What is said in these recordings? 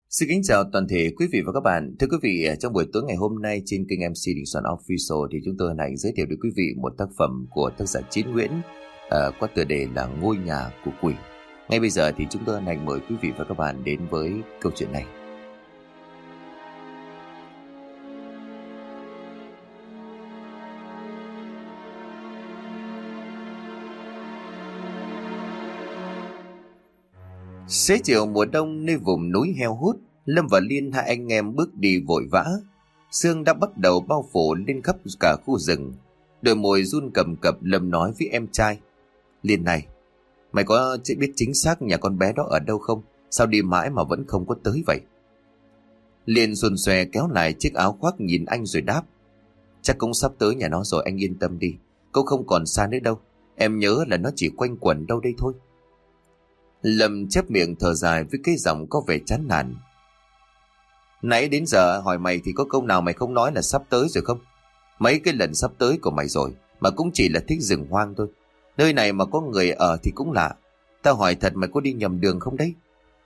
Xin kính chào toàn thể quý vị và các bạn. Thưa quý vị, trong buổi tối ngày hôm nay trên kênh MC Đình Soạn Official thì chúng tôi hân hạnh giới thiệu đến quý vị một tác phẩm của tác giả Chiến Nguyễn có tựa đề là Ngôi Nhà của Quỷ. Ngay bây giờ thì chúng tôi hân hạnh mời quý vị và các bạn đến với câu chuyện này. Xế chiều mùa đông nơi vùng núi heo hút, Lâm và Liên hai anh em bước đi vội vã. Sương đã bắt đầu bao phủ lên khắp cả khu rừng. Đôi môi run cầm cập, Lâm nói với em trai: Liên này, mày có biết chính xác nhà con bé đó ở đâu không? Sao đi mãi mà vẫn không có tới vậy? Liên xuân xòe kéo lại chiếc áo khoác nhìn anh rồi đáp: Chắc cũng sắp tới nhà nó rồi, anh yên tâm đi. Cũng không còn xa nữa đâu. Em nhớ là nó chỉ quanh quẩn đâu đây thôi. Lâm chép miệng thở dài với cái giọng có vẻ chán nản. Nãy đến giờ hỏi mày thì có câu nào mày không nói là sắp tới rồi không? Mấy cái lần sắp tới của mày rồi mà cũng chỉ là thích rừng hoang thôi. Nơi này mà có người ở thì cũng lạ. Tao hỏi thật, mày có đi nhầm đường không đấy?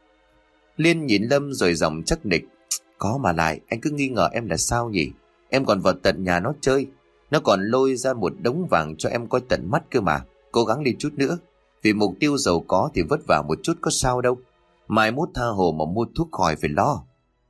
Liên nhìn Lâm rồi giọng chắc nịch: Có mà lại, anh cứ nghi ngờ em là sao nhỉ? Em còn vào tận nhà nó chơi. Nó còn lôi ra một đống vàng cho em coi tận mắt cơ mà. Cố gắng lên chút nữa. Vì mục tiêu giàu có thì vất vả một chút có sao đâu. Mai mốt tha hồ mà mua thuốc khỏi phải lo.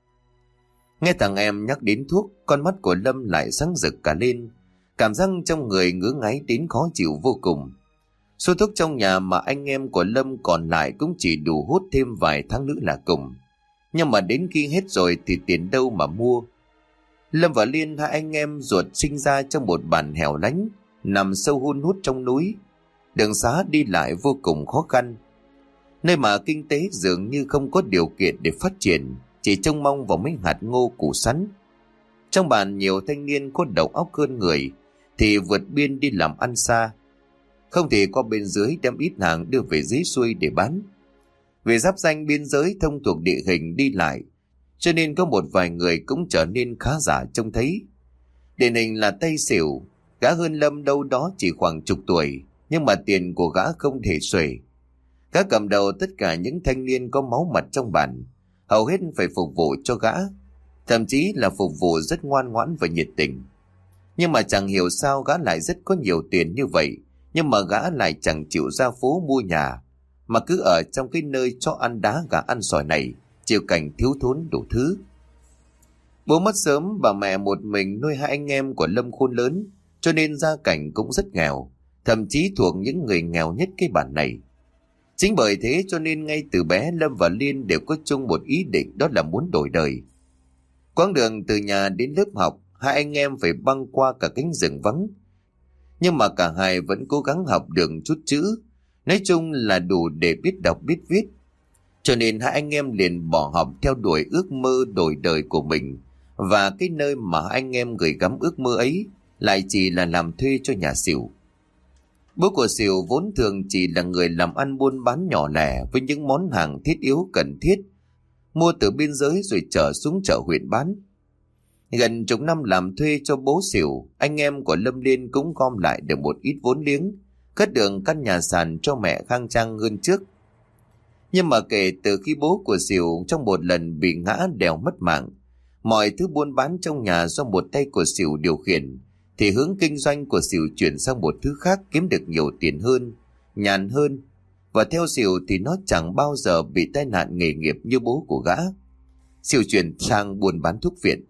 Nghe thằng em nhắc đến thuốc, con mắt của Lâm lại sáng rực cả lên. Cảm giác trong người ngứa ngáy đến khó chịu vô cùng. Số thuốc trong nhà mà anh em của Lâm còn lại cũng chỉ đủ hút thêm vài tháng nữa là cùng. Nhưng mà đến khi hết rồi thì tiền đâu mà mua. Lâm và Liên, hai anh em ruột, sinh ra trong một bản hẻo lánh nằm sâu hun hút trong núi. Đường xá đi lại vô cùng khó khăn. Nơi mà kinh tế dường như không có điều kiện để phát triển, chỉ trông mong vào mấy hạt ngô củ sắn. Trong bản nhiều thanh niên có đầu óc hơn người thì vượt biên đi làm ăn xa. Không thì qua bên dưới đem ít hàng đưa về dưới xuôi để bán. Vì giáp ranh biên giới thông thuộc địa hình đi lại, cho nên có một vài người cũng trở nên khá giả trông thấy. Điển hình là Tây Xỉu, gã hơn Lâm đâu đó chỉ khoảng chục tuổi, nhưng mà tiền của gã không thể xuể. Gã cầm đầu tất cả những thanh niên có máu mặt trong bản, hầu hết phải phục vụ cho gã, thậm chí là phục vụ rất ngoan ngoãn và nhiệt tình. Nhưng mà chẳng hiểu sao gã lại rất có nhiều tiền như vậy, nhưng mà gã lại chẳng chịu ra phố mua nhà, mà cứ ở trong cái nơi cho ăn đá gà ăn sỏi này, chịu cảnh thiếu thốn đủ thứ. Bố mất sớm, bà mẹ một mình nuôi hai anh em của Lâm khôn lớn, cho nên gia cảnh cũng rất nghèo, thậm chí thuộc những người nghèo nhất cái bản này. Chính bởi thế cho nên ngay từ bé Lâm và Liên đều có chung một ý định, đó là muốn đổi đời. Quãng đường từ nhà đến lớp học, hai anh em phải băng qua cả cánh rừng vắng. Nhưng mà cả hai vẫn cố gắng học được chút chữ, nói chung là đủ để biết đọc biết viết. Cho nên hai anh em liền bỏ học theo đuổi ước mơ đổi đời của mình. Và cái nơi mà anh em gửi gắm ước mơ ấy lại chỉ là làm thuê cho nhà Xỉu. Bố của Xỉu vốn thường chỉ là người làm ăn buôn bán nhỏ lẻ với những món hàng thiết yếu cần thiết, mua từ biên giới rồi chở xuống chợ huyện bán. Gần chục năm làm thuê cho bố Xỉu, anh em của Lâm Liên cũng gom lại được một ít vốn liếng, cất được căn nhà sàn cho mẹ khang trang hơn trước. Nhưng mà kể từ khi bố của Xỉu trong một lần bị ngã đèo mất mạng, mọi thứ buôn bán trong nhà do một tay của Xỉu điều khiển, thì hướng kinh doanh của Xỉu chuyển sang một thứ khác kiếm được nhiều tiền hơn, nhàn hơn. Và theo Xỉu thì nó chẳng bao giờ bị tai nạn nghề nghiệp như bố của gã. Xỉu chuyển sang buôn bán thuốc viện.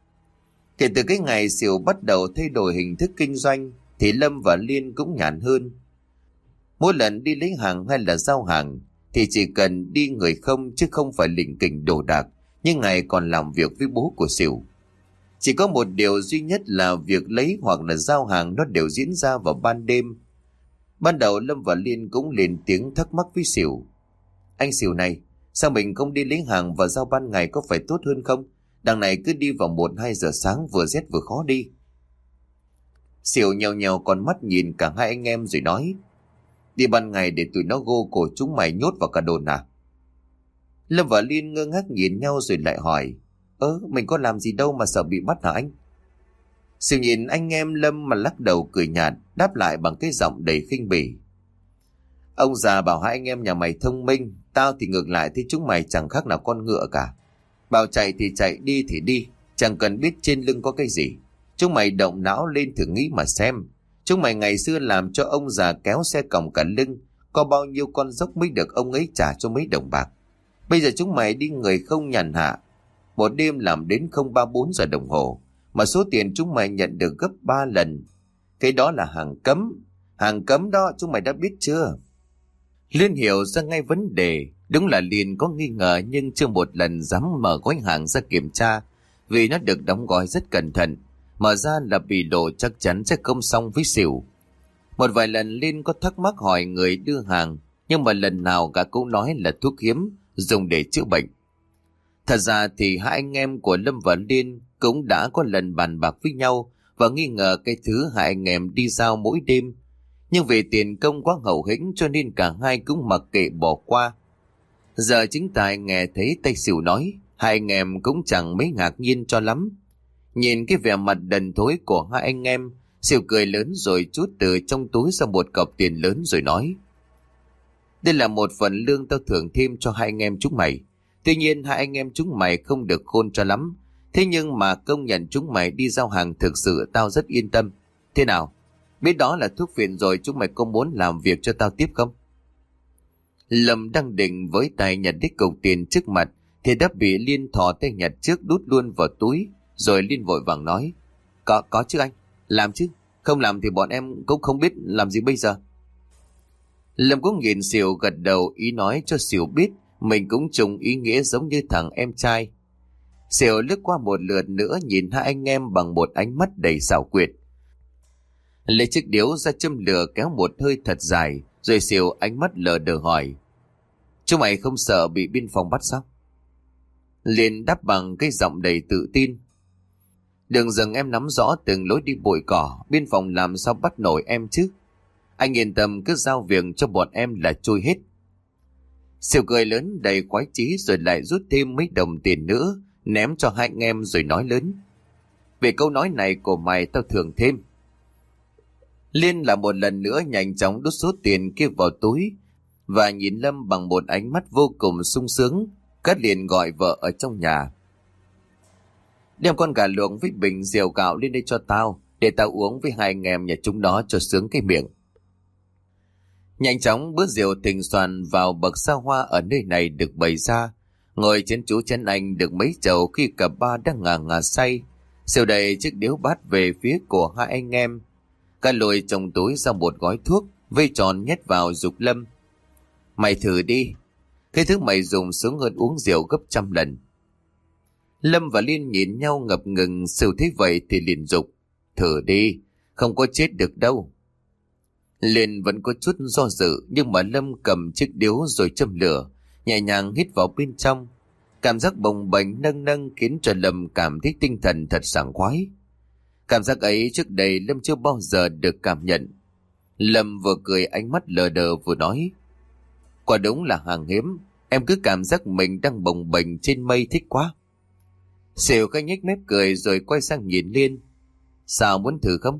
Kể từ cái ngày Xỉu bắt đầu thay đổi hình thức kinh doanh thì Lâm và Liên cũng nhàn hơn. Mỗi lần đi lấy hàng hay là giao hàng thì chỉ cần đi người không, chứ không phải lỉnh kỉnh đồ đạc như ngày còn làm việc với bố của Xỉu. Chỉ có một điều duy nhất là việc lấy hoặc là giao hàng nó đều diễn ra vào ban đêm. Ban đầu Lâm và Liên cũng lên tiếng thắc mắc với Xỉu: Anh Xỉu này, sao mình không đi lấy hàng và giao ban ngày có phải tốt hơn không? Đằng này cứ đi vào 1-2 giờ sáng vừa rét vừa khó đi. Xỉu nhèo nhèo con mắt nhìn cả hai anh em rồi nói: Đi ban ngày để tụi nó gô cổ chúng mày nhốt vào cả đồn à? Lâm và Liên ngơ ngác nhìn nhau rồi lại hỏi: Mình có làm gì đâu mà sợ bị bắt hả anh? Xỉu nhìn anh em Lâm mà lắc đầu cười nhạt, đáp lại bằng cái giọng đầy khinh bỉ: Ông già bảo hai anh em nhà mày thông minh, tao thì ngược lại thấy chúng mày chẳng khác nào con ngựa cả. Bảo chạy thì chạy, đi thì đi, chẳng cần biết trên lưng có cái gì. Chúng mày động não lên thử nghĩ mà xem. Chúng mày ngày xưa làm cho ông già kéo xe còng cả lưng, có bao nhiêu con dốc mới được ông ấy trả cho mấy đồng bạc. Bây giờ chúng mày đi người không nhàn hạ, một đêm làm đến 034 giờ đồng hồ, mà số tiền chúng mày nhận được gấp 3 lần. Cái đó là hàng cấm đó, chúng mày đã biết chưa? Liên hiểu ra ngay vấn đề. Đúng là Liên có nghi ngờ nhưng chưa một lần dám mở gói hàng ra kiểm tra, vì nó được đóng gói rất cẩn thận. Mở ra là bị lộ chắc chắn sẽ không xong với xỉu. Một vài lần Liên có thắc mắc hỏi người đưa hàng, nhưng mà lần nào gã cũng nói là thuốc hiếm dùng để chữa bệnh. Thật ra thì hai anh em của Lâm và Liên cũng đã có lần bàn bạc với nhau và nghi ngờ cái thứ hai anh em đi giao mỗi đêm. Nhưng vì tiền công quá hậu hĩnh cho nên cả hai cũng mặc kệ bỏ qua. Giờ chính Tài nghe thấy tay xỉu nói, hai anh em cũng chẳng mấy ngạc nhiên cho lắm. Nhìn cái vẻ mặt đần thối của hai anh em, xỉu cười lớn rồi trút từ trong túi ra một cọc tiền lớn rồi nói: đây là một phần lương tao thưởng thêm cho hai anh em chúng mày. Tuy nhiên hai anh em chúng mày không được khôn cho lắm, thế nhưng mà công nhận chúng mày đi giao hàng thực sự tao rất yên tâm. Thế nào? Biết đó là thuốc phiện rồi, chúng mày có muốn làm việc cho tao tiếp không? Lâm đang định với tay nhặt đích cục tiền trước mặt thì đã bị Liên thò tay nhặt trước đút luôn vào túi. Rồi Liên vội vàng nói: Có chứ anh, làm chứ, không làm thì bọn em cũng không biết làm gì bây giờ. Lâm cũng nhìn xỉu gật đầu, ý nói cho xỉu biết mình cũng trùng ý nghĩa giống như thằng em trai. Xỉu lướt qua một lượt nữa nhìn hai anh em bằng một ánh mắt đầy xảo quyệt. Lấy chiếc điếu ra châm lửa kéo một hơi thật dài, rồi xỉu ánh mắt lờ đờ hỏi: chúng mày không sợ bị biên phòng bắt sao? Liên đáp bằng cái giọng đầy tự tin: đừng dừng, em nắm rõ từng lối đi bụi cỏ, biên phòng làm sao bắt nổi em chứ. Anh yên tâm, cứ giao việc cho bọn em là trôi hết. Xỉu cười lớn đầy khoái chí rồi lại rút thêm mấy đồng tiền nữa ném cho hai anh em rồi nói lớn: về câu nói này của mày tao thưởng thêm. Liên là một lần nữa nhanh chóng đút số tiền kia vào túi và nhìn Lâm bằng một ánh mắt vô cùng sung sướng. Cát liền gọi vợ ở trong nhà: đem con gà luộc với bình rượu gạo lên đây cho tao, để tao uống với hai anh em nhà chúng nó cho sướng cái miệng. Nhanh chóng bữa rượu thịnh soàn vào bậc xa hoa ở nơi này được bày ra. Ngồi chén chú chén anh được mấy chầu khi cả ba đang ngà ngà say. Xỉu đầy chiếc điếu bát về phía của hai anh em. Cả lùi trong túi ra một gói thuốc, vây tròn nhét vào giục Lâm: mày thử đi, cái thứ mày dùng sướng hơn uống rượu gấp 100 lần. Lâm và Liên nhìn nhau ngập ngừng, Xỉu thấy vậy thì liền giục: thử đi, không có chết được đâu. Liên vẫn có chút do dự, nhưng mà Lâm cầm chiếc điếu rồi châm lửa, nhẹ nhàng hít vào bên trong. Cảm giác bồng bềnh nâng nâng khiến cho Lâm cảm thấy tinh thần thật sảng khoái. Cảm giác ấy trước đây Lâm chưa bao giờ được cảm nhận. Lâm vừa cười ánh mắt lờ đờ vừa nói: quả đúng là hàng hiếm, em cứ cảm giác mình đang bồng bềnh trên mây thích quá. Xỉu cái nhếch mép cười rồi quay sang nhìn Liên: sao, muốn thử không?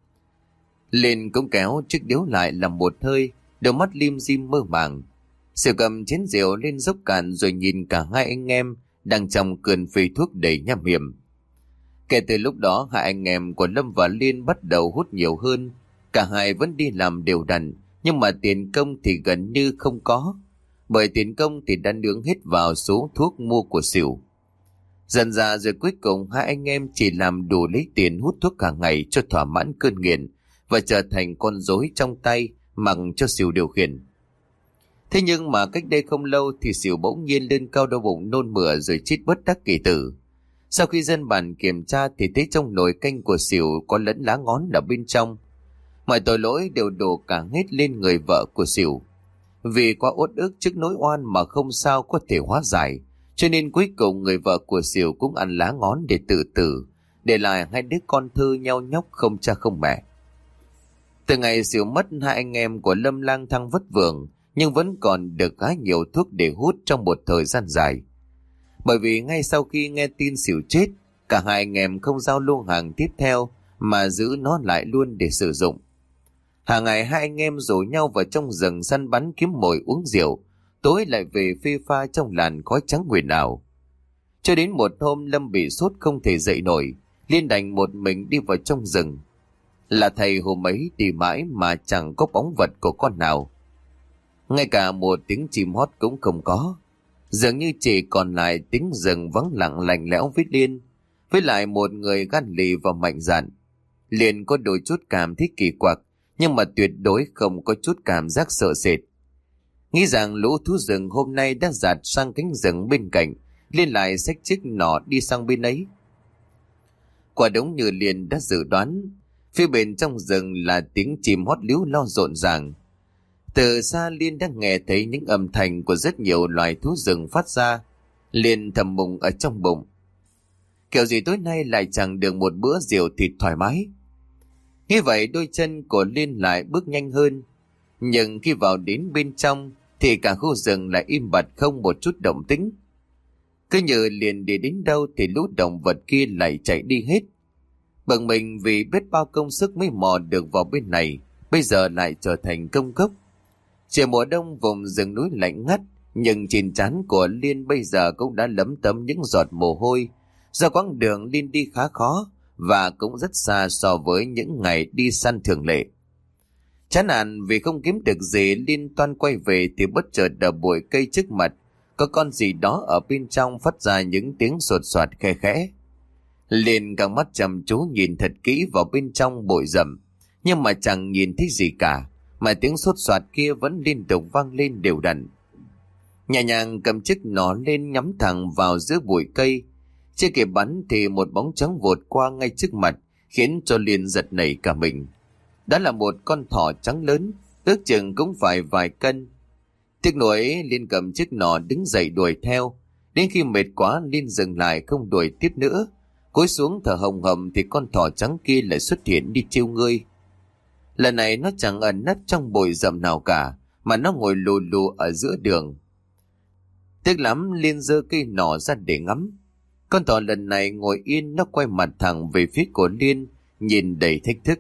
Liên cũng kéo chiếc điếu lại làm một hơi, đôi mắt lim dim mơ màng. Xỉu cầm chén rượu lên dốc cạn rồi nhìn cả hai anh em đang trong cơn phê thuốc đầy nham hiểm. Kể từ lúc đó hai anh em của Lâm và Liên bắt đầu hút nhiều hơn. Cả hai vẫn đi làm đều đặn, nhưng mà tiền công thì gần như không có, bởi tiền công thì đã nướng hết vào số thuốc mua của Xỉu. Dần ra rồi cuối cùng hai anh em chỉ làm đủ lấy tiền hút thuốc cả ngày cho thỏa mãn cơn nghiện và trở thành con rối trong tay mặc cho Xỉu điều khiển. Thế nhưng mà cách đây không lâu thì Xỉu bỗng nhiên lên cao đau bụng nôn mửa rồi chết bất đắc kỳ tử. Sau khi dân bản kiểm tra thì thấy trong nồi canh của Xỉu có lẫn lá ngón ở bên trong. Mọi tội lỗi đều đổ cả hết lên người vợ của Xỉu. Vì quá uất ức trước nỗi oan mà không sao có thể hóa giải, cho nên cuối cùng người vợ của Xỉu cũng ăn lá ngón để tự tử, để lại hai đứa con thơ nhau nhóc không cha không mẹ. Từ ngày Xỉu mất, hai anh em của Lâm lang thang vất vưởng, nhưng vẫn còn được khá nhiều thuốc để hút trong một thời gian dài. Bởi vì ngay sau khi nghe tin Xỉu chết, cả hai anh em không giao luôn hàng tiếp theo mà giữ nó lại luôn để sử dụng. Hàng ngày hai anh em rủ nhau vào trong rừng săn bắn kiếm mồi uống rượu, tối lại về phê pha trong làn khói trắng huyền ảo. Cho đến một hôm Lâm bị sốt không thể dậy nổi, Liên đành một mình đi vào trong rừng. Là thầy hôm ấy đi mãi mà chẳng có bóng vật của con nào. Ngay cả một tiếng chim hót cũng không có. Dường như chỉ còn lại tiếng rừng vắng lặng lạnh lẽo với Liên, với lại một người gan lì và mạnh dạn. Liên có đôi chút cảm thấy kỳ quặc, nhưng mà tuyệt đối không có chút cảm giác sợ sệt. Nghĩ rằng lũ thú rừng hôm nay đã dạt sang cánh rừng bên cạnh, Liên lại xách chiếc nỏ đi sang bên ấy. Quả đúng như Liên đã dự đoán, phía bên trong rừng là tiếng chim hót líu lo rộn ràng. Từ xa Liên đã nghe thấy những âm thanh của rất nhiều loài thú rừng phát ra. Liên thầm mừng ở trong bụng, kiểu gì tối nay lại chẳng được một bữa rượu thịt thoải mái. Như vậy đôi chân của Liên lại bước nhanh hơn. Nhưng khi vào đến bên trong thì cả khu rừng lại im bặt không một chút động tĩnh. Cứ như Liên đi đến đâu thì lũ động vật kia lại chạy đi hết. Bận mình vì biết bao công sức mới mò được vào bên này, bây giờ lại trở thành công cốc. Trời mùa đông vùng rừng núi lạnh ngắt, nhưng trên trán của Liên bây giờ cũng đã lấm tấm những giọt mồ hôi, do quãng đường Liên đi khá khó và cũng rất xa so với những ngày đi săn thường lệ. Chán nản vì không kiếm được gì, Liên toan quay về thì bất chợt ở bụi cây trước mặt có con gì đó ở bên trong phát ra những tiếng sột soạt khe khẽ. Liên căng mắt chăm chú nhìn thật kỹ vào bên trong bụi rậm, nhưng mà chẳng nhìn thấy gì cả, mà tiếng sốt soạt kia vẫn liên tục vang lên đều đặn. Nhẹ nhàng cầm chiếc nỏ lên nhắm thẳng vào giữa bụi cây. Chưa kịp bắn thì một bóng trắng vụt qua ngay trước mặt, khiến cho Liên giật nảy cả mình. Đó là một con thỏ trắng lớn, ước chừng cũng phải vài cân. Tiếc nuối, Liên cầm chiếc nỏ đứng dậy đuổi theo. Đến khi mệt quá, Liên dừng lại không đuổi tiếp nữa. Cúi xuống thở hồng hộc thì con thỏ trắng kia lại xuất hiện đi trêu ngươi. Lần này nó chẳng ẩn nấp trong bụi rậm nào cả, mà nó ngồi lù lù ở giữa đường. Tiếc lắm, Liên giơ cây nỏ ra để ngắm. Con thỏ lần này ngồi yên, nó quay mặt thẳng về phía của Liên, nhìn đầy thách thức.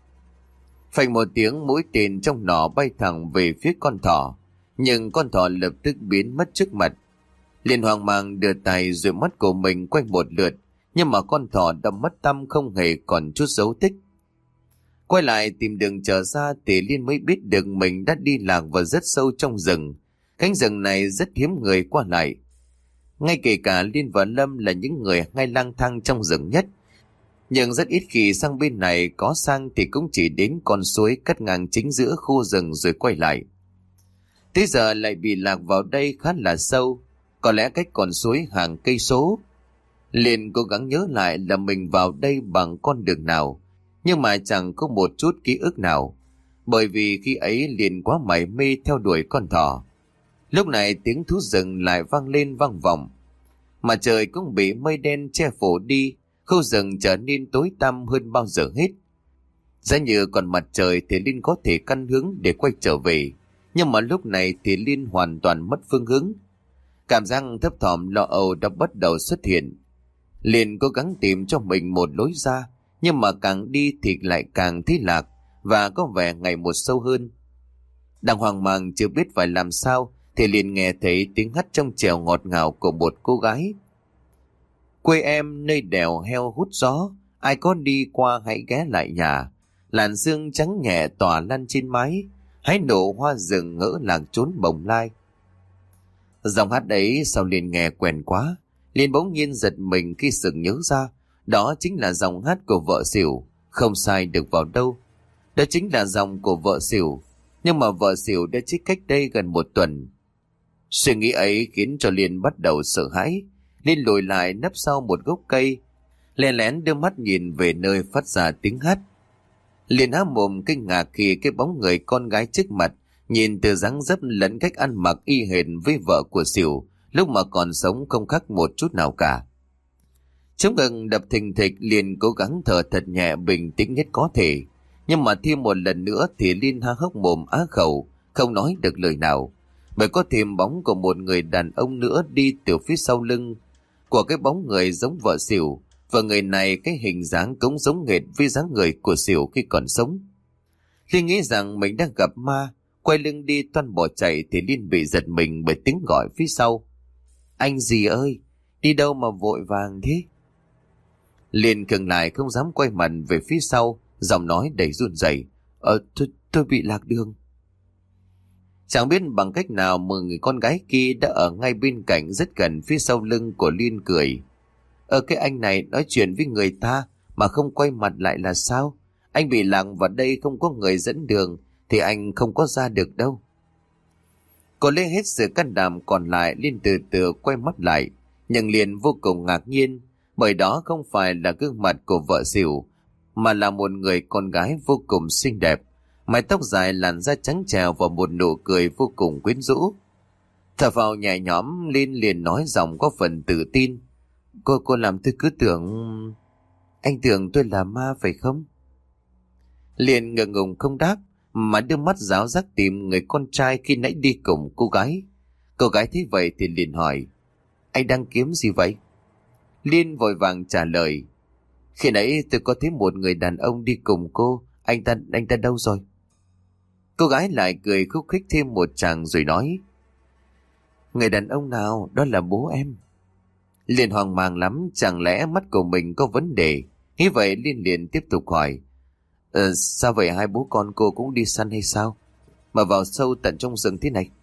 Phanh một tiếng, mũi tên trong nỏ bay thẳng về phía con thỏ, nhưng con thỏ lập tức biến mất trước mặt. Liên hoang mang đưa tay rồi mắt của mình quay một lượt, nhưng mà con thỏ đã mất tăm không hề còn chút dấu tích. Quay lại tìm đường trở ra thì Liên mới biết được mình đã đi lạc vào rất sâu trong rừng. Cánh rừng này rất hiếm người qua lại. Ngay kể cả Liên và Lâm là những người hay lang thang trong rừng nhất, nhưng rất ít khi sang bên này, có sang thì cũng chỉ đến con suối cắt ngang chính giữa khu rừng rồi quay lại. Tới giờ lại bị lạc vào đây khá là sâu, có lẽ cách con suối hàng cây số. Liên cố gắng nhớ lại là mình vào đây bằng con đường nào, nhưng mà chẳng có một chút ký ức nào, bởi vì khi ấy Liên quá mải mê theo đuổi con thỏ. Lúc này tiếng thú rừng lại vang lên vang vọng, mà trời cũng bị mây đen che phủ đi, khu rừng trở nên tối tăm hơn bao giờ hết. Giá như còn mặt trời thì Liên có thể căn hướng để quay trở về, nhưng mà lúc này thì Liên hoàn toàn mất phương hướng. Cảm giác thấp thỏm lo âu đã bắt đầu xuất hiện. Liên cố gắng tìm cho mình một lối ra, nhưng mà càng đi thì lại càng thấy lạc và có vẻ ngày một sâu hơn. Đang hoang mang chưa biết phải làm sao thì liền nghe thấy tiếng hắt trong trẻo ngọt ngào của một cô gái. Quê em nơi đèo heo hút gió, ai có đi qua hãy ghé lại nhà. Làn sương trắng nhẹ tỏa lan trên mái, hãy nổ hoa rừng ngỡ làng trốn bồng lai. Dòng hát ấy sao liền nghe quen quá. Liên bỗng nhiên giật mình khi sực nhớ ra, đó chính là dòng hát của vợ xỉu, không sai được vào đâu. Đó chính là dòng của vợ xỉu, nhưng mà vợ xỉu đã chết cách đây gần một tuần. Suy nghĩ ấy khiến cho Liên bắt đầu sợ hãi. Liên lùi lại nấp sau một gốc cây, lén lén đưa mắt nhìn về nơi phát ra tiếng hát. Liên há mồm kinh ngạc khi cái bóng người con gái trước mặt, nhìn từ dáng dấp lẫn cách ăn mặc y hệt với vợ của xỉu lúc mà còn sống không khác một chút nào cả. Chống ngực đập thình thịch, Liên cố gắng thở thật nhẹ bình tĩnh nhất có thể, nhưng mà thêm một lần nữa thì Liên há hốc mồm á khẩu, không nói được lời nào, bởi có thêm bóng của một người đàn ông nữa đi từ phía sau lưng của cái bóng người giống vợ xỉu, và người này cái hình dáng cũng giống nghệt với dáng người của xỉu khi còn sống. Liên nghĩ rằng mình đang gặp ma, quay lưng đi toan bỏ chạy thì Liên bị giật mình bởi tiếng gọi phía sau. Anh gì ơi, Đi đâu mà vội vàng thế? Liền khựng lại không dám quay mặt về phía sau, giọng nói đầy run rẩy. Tôi bị lạc đường. Chẳng biết bằng cách nào mà người con gái kia đã ở ngay bên cạnh rất gần phía sau lưng của Liên cười. Cái anh này nói chuyện với người ta mà không quay mặt lại là sao? Anh bị lạc vào đây không có người dẫn đường thì anh không có ra được đâu. Cô lấy hết sự can đảm còn lại, Liên từ từ quay mắt lại, nhưng liền vô cùng ngạc nhiên, bởi đó không phải là gương mặt của vợ xỉu, mà là một người con gái vô cùng xinh đẹp, mái tóc dài, làn da trắng trẻo và một nụ cười vô cùng quyến rũ. Thở vào nhẹ nhõm, Liên liền nói giọng có phần tự tin. Cô làm tôi cứ tưởng... Anh tưởng tôi là ma phải không? Liên ngượng ngùng không đáp, mà đưa mắt giáo giác tìm người con trai khi nãy đi cùng cô gái. Cô gái thấy vậy thì liền hỏi, anh đang kiếm gì vậy? Liên vội vàng trả lời, khi nãy tôi có thấy một người đàn ông đi cùng cô, anh ta đâu rồi? Cô gái lại cười khúc khích thêm một tràng rồi nói, người đàn ông nào? Đó là bố em. Liên hoang mang lắm, chẳng lẽ mắt của mình có vấn đề? Nghĩ vậy Liên liền tiếp tục hỏi, sao vậy, hai bố con cô cũng đi săn hay sao mà vào sâu tận trong rừng thế này?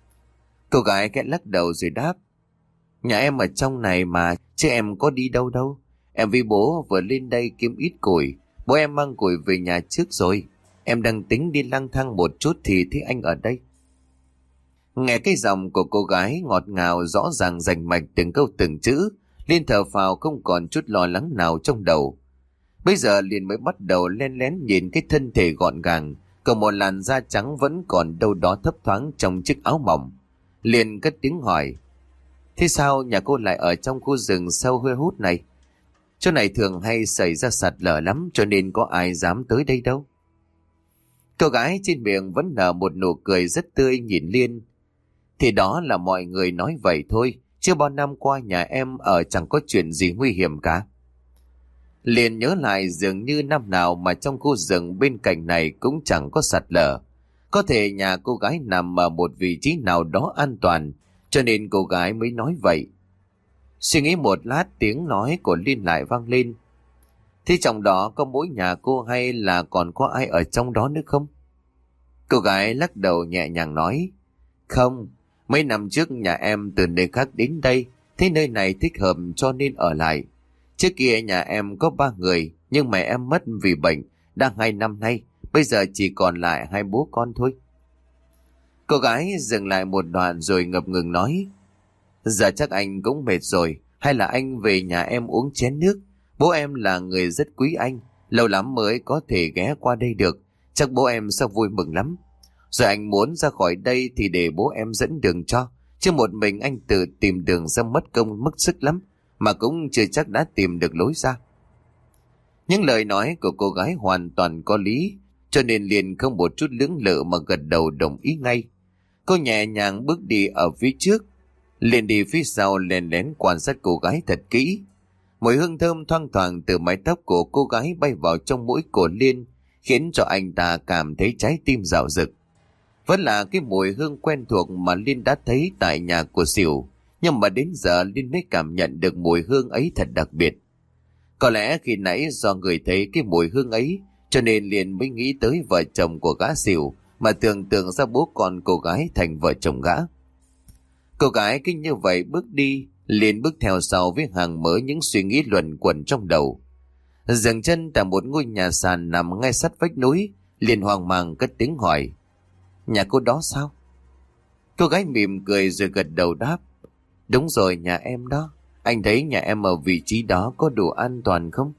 Cô gái khẽ lắc đầu rồi đáp, nhà em ở trong này mà, chứ em có đi đâu đâu. Em với bố vừa lên đây kiếm ít củi, bố em mang củi về nhà trước rồi. Em đang tính đi lang thang một chút thì thấy anh ở đây. Nghe cái giọng của cô gái ngọt ngào rõ ràng rành mạch từng câu từng chữ, Liên thở phào không còn chút lo lắng nào trong đầu. Bây giờ Liên mới bắt đầu len lén nhìn cái thân thể gọn gàng, còn một làn da trắng vẫn còn đâu đó thấp thoáng trong chiếc áo mỏng. Liên cất tiếng hỏi, thế sao nhà cô lại ở trong khu rừng sâu huê hút này? Chỗ này thường hay xảy ra sạt lở lắm, cho nên có ai dám tới đây đâu. Cô gái trên miệng vẫn nở một nụ cười rất tươi nhìn Liên. Thì đó là mọi người nói vậy thôi, chứ bao năm qua nhà em ở chẳng có chuyện gì nguy hiểm cả. Liền nhớ lại dường như năm nào mà trong khu rừng bên cạnh này cũng chẳng có sạt lở. Có thể nhà cô gái nằm ở một vị trí nào đó an toàn, cho nên cô gái mới nói vậy. Suy nghĩ một lát, tiếng nói của Liên lại vang lên. Thế trong đó có mỗi nhà cô hay là còn có ai ở trong đó nữa không? Cô gái lắc đầu nhẹ nhàng nói, không, mấy năm trước nhà em từ nơi khác đến đây, thấy nơi này thích hợp cho nên ở lại. Trước kia nhà em có 3 người, nhưng mẹ em mất vì bệnh, đang 2 năm nay, bây giờ chỉ còn lại 2 bố con thôi. Cô gái dừng lại một đoạn rồi ngập ngừng nói, giờ chắc anh cũng mệt rồi, hay là anh về nhà em uống chén nước. Bố em là người rất quý anh, lâu lắm mới có thể ghé qua đây được, chắc bố em sẽ vui mừng lắm. Rồi anh muốn ra khỏi đây thì để bố em dẫn đường cho, chứ một mình anh tự tìm đường ra mất công mất sức lắm, mà cũng chưa chắc đã tìm được lối ra. Những lời nói của cô gái hoàn toàn có lý, cho nên liền không một chút lưỡng lự mà gật đầu đồng ý ngay. Cô nhẹ nhàng bước đi ở phía trước, liền đi phía sau lén lén quan sát cô gái thật kỹ. Mùi hương thơm thoang thoảng từ mái tóc của cô gái bay vào trong mũi của Liên, khiến cho anh ta cảm thấy trái tim rạo rực. Vẫn là cái mùi hương quen thuộc mà Liên đã thấy tại nhà của Sỉu, nhưng mà đến giờ Liên mới cảm nhận được mùi hương ấy thật đặc biệt. Có lẽ khi nãy do người thấy cái mùi hương ấy, cho nên Liên mới nghĩ tới vợ chồng của gã Sỉu, mà tưởng tượng ra bố con cô gái thành vợ chồng gã. Cô gái cứ như vậy bước đi, Liên bước theo sau với hàng mớ những suy nghĩ luẩn quẩn trong đầu. Dừng chân tại một ngôi nhà sàn nằm ngay sát vách núi, Liên hoang mang cất tiếng hỏi, nhà cô đó sao? Cô gái mỉm cười rồi gật đầu đáp, đúng rồi, nhà em đó. Anh thấy nhà em ở vị trí đó có đủ an toàn không?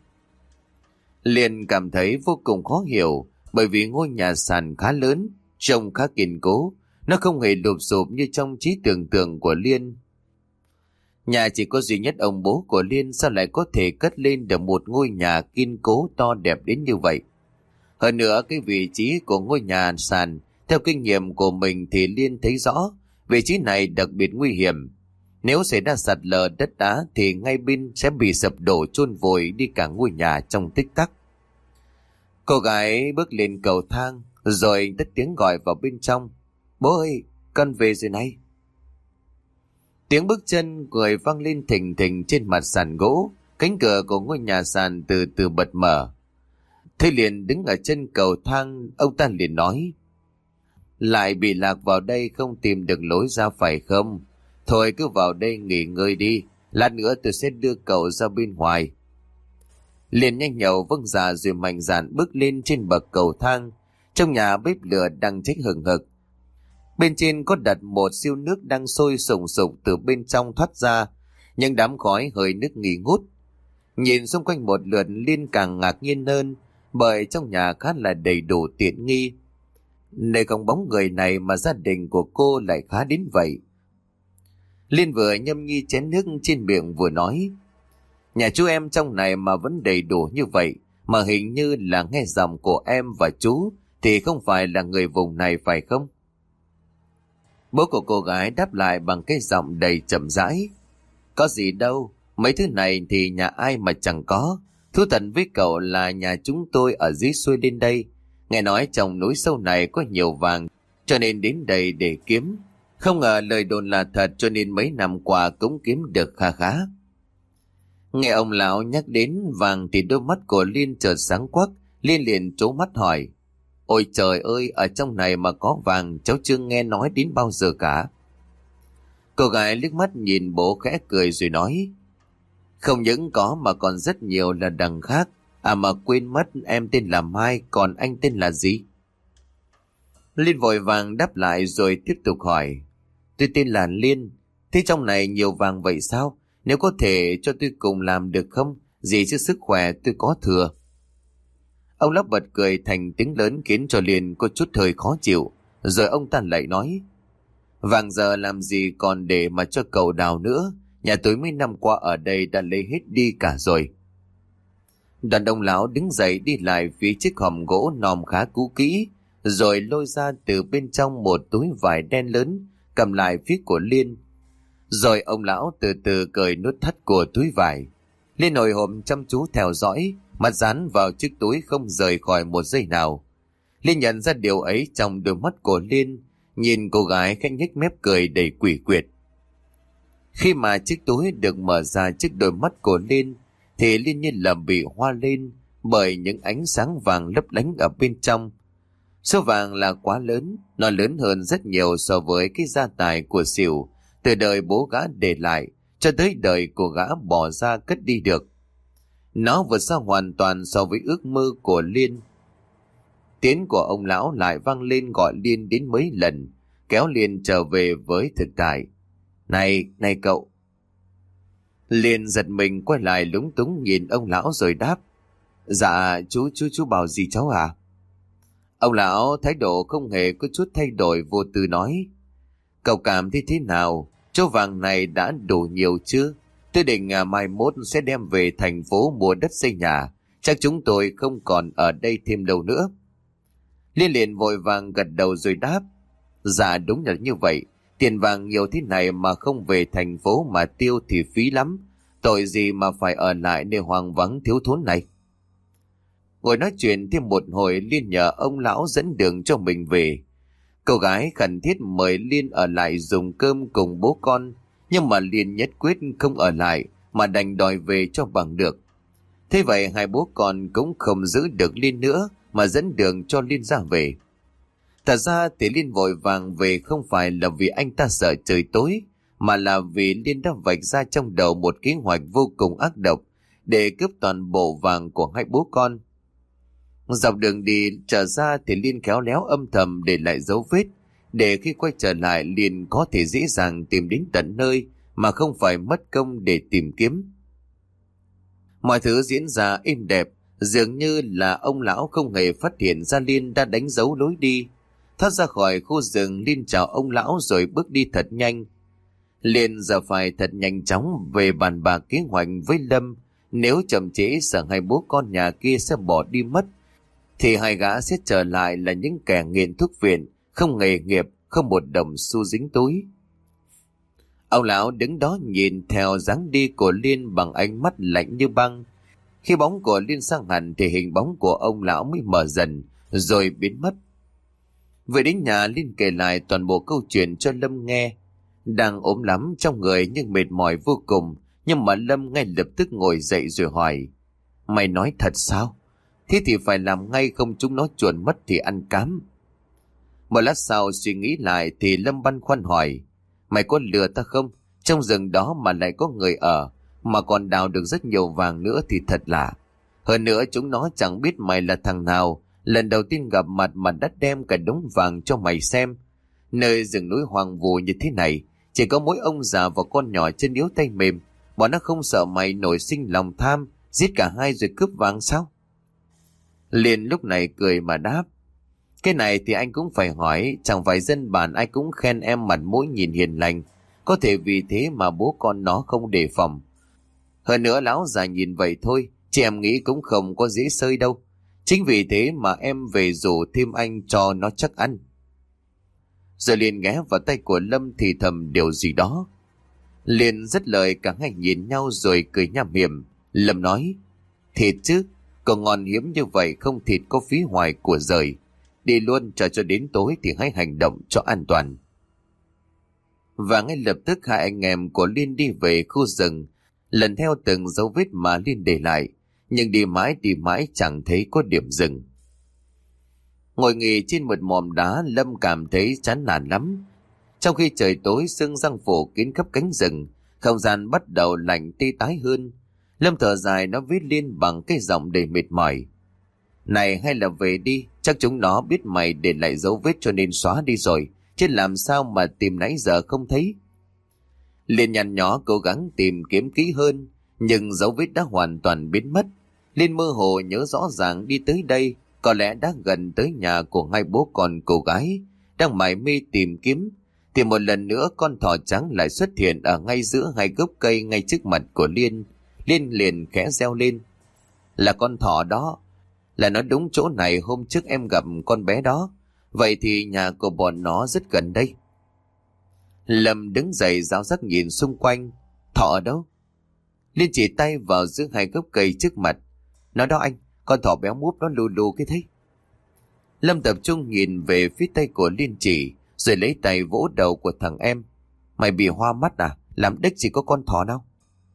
Liên cảm thấy vô cùng khó hiểu, bởi vì ngôi nhà sàn khá lớn, trông khá kiên cố, nó không hề lụp xụp như trong trí tưởng tượng của Liên. Nhà chỉ có duy nhất ông bố của Liên, sao lại có thể cất lên được một ngôi nhà kiên cố to đẹp đến như vậy? Hơn nữa, cái vị trí của ngôi nhà sàn, theo kinh nghiệm của mình thì Liên thấy rõ, vị trí này đặc biệt nguy hiểm. Nếu xảy ra sạt lở đất đá thì ngay bên sẽ bị sập đổ chôn vùi đi cả ngôi nhà trong tích tắc. Cô gái bước lên cầu thang, rồi cất tiếng gọi vào bên trong, bố ơi, con về rồi này. Tiếng bước chân người vang lên thình thình trên mặt sàn gỗ. Cánh cửa của ngôi nhà sàn từ từ bật mở. Thế liền đứng ở chân cầu thang, ông ta liền nói: lại bị lạc vào đây không tìm được lối ra phải không? Thôi cứ vào đây nghỉ ngơi đi, lát nữa tôi sẽ đưa cậu ra bên ngoài. Liền nhanh nhậu vâng dạ rồi mạnh dạn bước lên trên bậc cầu thang. Trong nhà bếp lửa đang cháy hừng hực. Bên trên có đặt một siêu nước đang sôi sùng sục từ bên trong thoát ra, những đám khói hơi nước nghi ngút. Nhìn xung quanh một lượt Liên càng ngạc nhiên hơn, bởi trong nhà khá là đầy đủ tiện nghi. Nơi không bóng người này mà gia đình của cô lại khá đến vậy. Liên vừa nhâm nhi chén nước trên miệng vừa nói: nhà chú em trong này mà vẫn đầy đủ như vậy, mà hình như là nghe giọng của em và chú thì không phải là người vùng này phải không? Bố của cô gái đáp lại bằng cái giọng đầy chậm rãi: có gì đâu, mấy thứ này thì nhà ai mà chẳng có. Thú thật với cậu là nhà chúng tôi ở dưới xuôi lên đây. Nghe nói trong núi sâu này có nhiều vàng, cho nên đến đây để kiếm. Không ngờ lời đồn là thật, cho nên mấy năm qua cũng kiếm được kha khá. Nghe ông lão nhắc đến vàng thì đôi mắt của Liên chợt sáng quắc. Liên liền trố mắt hỏi: ôi trời ơi, ở trong này mà có vàng, cháu chưa nghe nói đến bao giờ cả. Cô gái liếc mắt nhìn bố khẽ cười rồi nói: không những có mà còn rất nhiều là đằng khác. À mà quên mất, em tên là Mai, còn anh tên là gì? Liên vội vàng đáp lại rồi tiếp tục hỏi: tôi tên là Liên. Thế trong này nhiều vàng vậy sao? Nếu có thể cho tôi cùng làm được không? Gì chứ sức khỏe tôi có thừa. Ông lão bật cười thành tiếng lớn khiến cho Liên có chút hơi khó chịu. Rồi ông ta lại nói: vàng giờ làm gì còn để mà cho cậu đào nữa. Nhà tôi mấy năm qua ở đây đã lấy hết đi cả rồi. Đàn ông lão đứng dậy đi lại phía chiếc hòm gỗ nòm khá cũ kỹ, rồi lôi ra từ bên trong một túi vải đen lớn, cầm lại phía của Liên. Rồi ông lão từ từ cởi nút thắt của túi vải. Liên hồi hộp chăm chú theo dõi, mặt dán vào chiếc túi không rời khỏi một giây nào. Liên nhận ra điều ấy trong đôi mắt của Liên, nhìn cô gái khẽ nhếch mép cười đầy quỷ quyệt. Khi mà chiếc túi được mở ra trước đôi mắt của Liên, thì Liên như là bị hoa lên bởi những ánh sáng vàng lấp lánh ở bên trong. Số vàng là quá lớn, nó lớn hơn rất nhiều so với cái gia tài của Sửu từ đời bố gã để lại cho tới đời của gã bỏ ra cất đi được. Nó vượt xa hoàn toàn so với ước mơ của Liên. Tiếng của ông lão lại vang lên gọi Liên đến mấy lần, kéo Liên trở về với thực tại. Này cậu. Liên giật mình quay lại lúng túng nhìn ông lão rồi đáp: dạ chú bảo gì cháu à? Ông lão thái độ không hề có chút thay đổi, vô tư nói: cậu cảm thấy thế nào? Chỗ vàng này đã đủ nhiều chưa? Tôi định mai mốt sẽ đem về thành phố mua đất xây nhà. Chắc chúng tôi không còn ở đây thêm lâu nữa. Liên liền vội vàng gật đầu rồi đáp: dạ đúng là như vậy. Tiền vàng nhiều thế này mà không về thành phố mà tiêu thì phí lắm. Tội gì mà phải ở lại nơi hoang vắng thiếu thốn này. Ngồi nói chuyện thêm một hồi, Liên nhờ ông lão dẫn đường cho mình về. Cô gái khẩn thiết mời Liên ở lại dùng cơm cùng bố con, nhưng mà Liên nhất quyết không ở lại mà đành đòi về cho bằng được. Thế vậy hai bố con cũng không giữ được Liên nữa mà dẫn đường cho Liên ra về. Thật ra thì Liên vội vàng về không phải là vì anh ta sợ trời tối, mà là vì Liên đã vạch ra trong đầu một kế hoạch vô cùng ác độc để cướp toàn bộ vàng của hai bố con. Dọc đường đi trở ra thì Liên khéo léo âm thầm để lại dấu vết, để khi quay trở lại Liên có thể dễ dàng tìm đến tận nơi mà không phải mất công để tìm kiếm. Mọi thứ diễn ra êm đẹp, dường như là ông lão không hề phát hiện ra Liên đã đánh dấu lối đi. Thoát ra khỏi khu rừng, Liên chào ông lão rồi bước đi thật nhanh. Liên giờ phải thật nhanh chóng về bàn bạc kế hoạch với Lâm. Nếu chậm trễ sợ hai bố con nhà kia sẽ bỏ đi mất, thì hai gã sẽ trở lại là những kẻ nghiện thuốc viện, không nghề nghiệp, không một đồng xu dính túi. Ông lão đứng đó nhìn theo dáng đi của Liên bằng ánh mắt lạnh như băng. Khi bóng của Liên sang hẳn thì hình bóng của ông lão mới mờ dần rồi biến mất. Về đến nhà, Liên kể lại toàn bộ câu chuyện cho Lâm nghe. Đang ốm lắm trong người nhưng mệt mỏi vô cùng. Nhưng mà Lâm ngay lập tức ngồi dậy rồi hỏi: Mày nói thật sao? Thế thì phải làm ngay, không chúng nó chuồn mất thì ăn cám. Một lát sau suy nghĩ lại thì Lâm băn khoăn hỏi: Mày có lừa ta không? Trong rừng đó mà lại có người ở, mà còn đào được rất nhiều vàng nữa thì thật lạ. Hơn nữa chúng nó chẳng biết mày là thằng nào, lần đầu tiên gặp mặt mà đã đem cả đống vàng cho mày xem. Nơi rừng núi hoang vu như thế này, chỉ có mỗi ông già và con nhỏ chân yếu tay mềm, bọn nó không sợ mày nổi sinh lòng tham, giết cả hai rồi cướp vàng sao? Liền lúc này cười mà đáp: Cái này thì anh cũng phải hỏi, chẳng phải dân bản ai cũng khen em mặt mũi nhìn hiền lành, có thể vì thế mà bố con nó không đề phòng. Hơn nữa lão già nhìn vậy thôi, chị em nghĩ cũng không có dễ sơi đâu. Chính vì thế mà em về rủ thêm anh cho nó chắc ăn. Rồi liền ghé vào tay của Lâm thì thầm điều gì đó. Liền dứt lời cả hai nhìn nhau rồi cười nham hiểm. Lâm nói: Thịt chứ, còn ngon hiếm như vậy không thịt có phí hoài của rời. Đi luôn, chờ cho đến tối thì hãy hành động cho an toàn. Và ngay lập tức hai anh em của Liên đi về khu rừng, lần theo từng dấu vết mà Liên để lại, nhưng đi mãi chẳng thấy có điểm dừng. Ngồi nghỉ trên một mỏm đá, Lâm cảm thấy chán nản lắm. Trong khi trời tối sương răng phủ kín khắp cánh rừng, không gian bắt đầu lạnh tê tái hơn. Lâm thở dài nói với Liên bằng cái giọng đầy mệt mỏi: Này, hay là về đi, chắc chúng nó biết mày để lại dấu vết cho nên xóa đi rồi, chứ làm sao mà tìm nãy giờ không thấy. Liên nhăn nhó cố gắng tìm kiếm kỹ hơn, nhưng dấu vết đã hoàn toàn biến mất. Liên mơ hồ nhớ rõ ràng đi tới đây, có lẽ đã gần tới nhà của hai bố con cô gái, đang mải mê tìm kiếm, thì một lần nữa con thỏ trắng lại xuất hiện ở ngay giữa hai gốc cây ngay trước mặt của Liên. Liên liền khẽ reo lên: Là con thỏ đó, là nó đúng chỗ này hôm trước em gặp con bé đó. Vậy thì nhà của bọn nó rất gần đây. Lâm đứng dậy ráo rắc nhìn xung quanh. Thỏ ở đâu? Liên chỉ tay vào giữa hai gốc cây trước mặt. Nó đó anh, con thỏ béo múp nó lù lù cái thế. Lâm tập trung nhìn về phía tay của Liên chỉ, rồi lấy tay vỗ đầu của thằng em. Mày bị hoa mắt à? Làm đếch chỉ có con thỏ nào?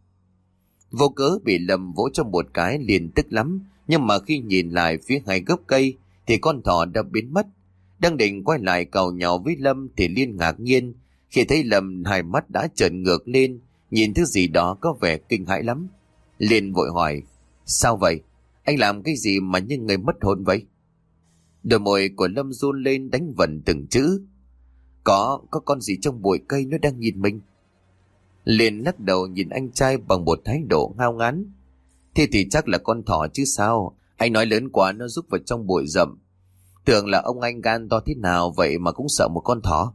Vô cớ bị Lâm vỗ cho một cái liền tức lắm, nhưng mà khi nhìn lại phía hai gốc cây thì con thỏ đã biến mất. Đang định quay lại càu nhàu với Lâm thì Liên ngạc nhiên khi thấy Lâm hai mắt đã trợn ngược lên, nhìn thứ gì đó có vẻ kinh hãi lắm. Liên vội hỏi: Sao vậy? Anh làm cái gì mà như người mất hồn vậy? Đôi môi của Lâm run lên đánh vần từng chữ: Có con gì trong bụi cây nó đang nhìn mình. Liên lắc đầu nhìn anh trai bằng một thái độ ngao ngán. Thế thì chắc là con thỏ chứ sao? Anh nói lớn quá, nó rúc vào trong bụi rậm. Tưởng là ông anh gan to thế nào vậy mà cũng sợ một con thỏ.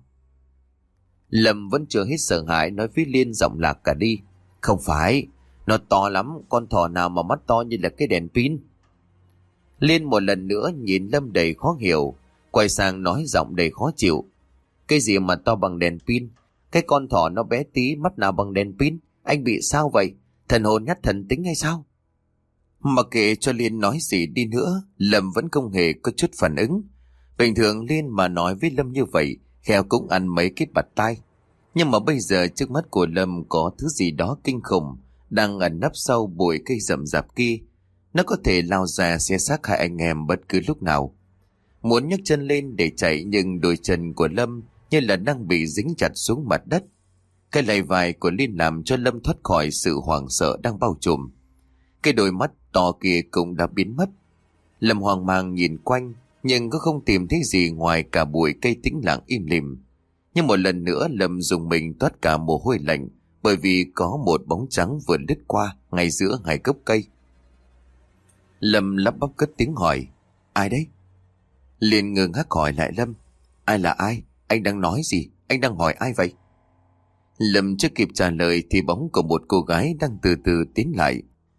Lâm vẫn chưa hết sợ hãi nói với Liên giọng lạc cả đi: Không phải, nó to lắm, con thỏ nào mà mắt to như là cái đèn pin. Liên một lần nữa nhìn Lâm đầy khó hiểu, quay sang nói giọng đầy khó chịu: Cái gì mà to bằng đèn pin? Cái con thỏ nó bé tí, mắt nào bằng đèn pin? Anh bị sao vậy? Thần hồn nhát thần tính hay sao? Mặc kệ cho Liên nói gì đi nữa, Lâm vẫn không hề có chút phản ứng. Bình thường Liên mà nói với Lâm như vậy, khéo cũng ăn mấy cái bạt tai. Nhưng mà bây giờ trước mắt của Lâm có thứ gì đó kinh khủng đang ẩn nấp sau bụi cây rậm rạp kia. Nó có thể lao ra xé xác hai anh em bất cứ lúc nào. Muốn nhấc chân lên để chạy, nhưng đôi chân của Lâm như là đang bị dính chặt xuống mặt đất. Cái lầy vai của Liên làm cho Lâm thoát khỏi sự hoảng sợ đang bao trùm. Cái đôi mắt to kia cũng đã biến mất. Lâm hoang mang nhìn quanh, nhưng cũng không tìm thấy gì ngoài cả bụi cây tĩnh lặng im lìm. Nhưng một lần nữa Lâm dùng mình toát cả mồ hôi lạnh, bởi vì có một bóng trắng vừa lướt qua ngay giữa hai gốc cây. Lâm lắp bắp cất tiếng hỏi: Ai đấy? Liền ngừng hắc hỏi lại Lâm: Ai là ai? Anh đang nói gì? Anh đang hỏi ai vậy? Lâm chưa kịp trả lời thì bóng của một cô gái đang từ từ tiến lại.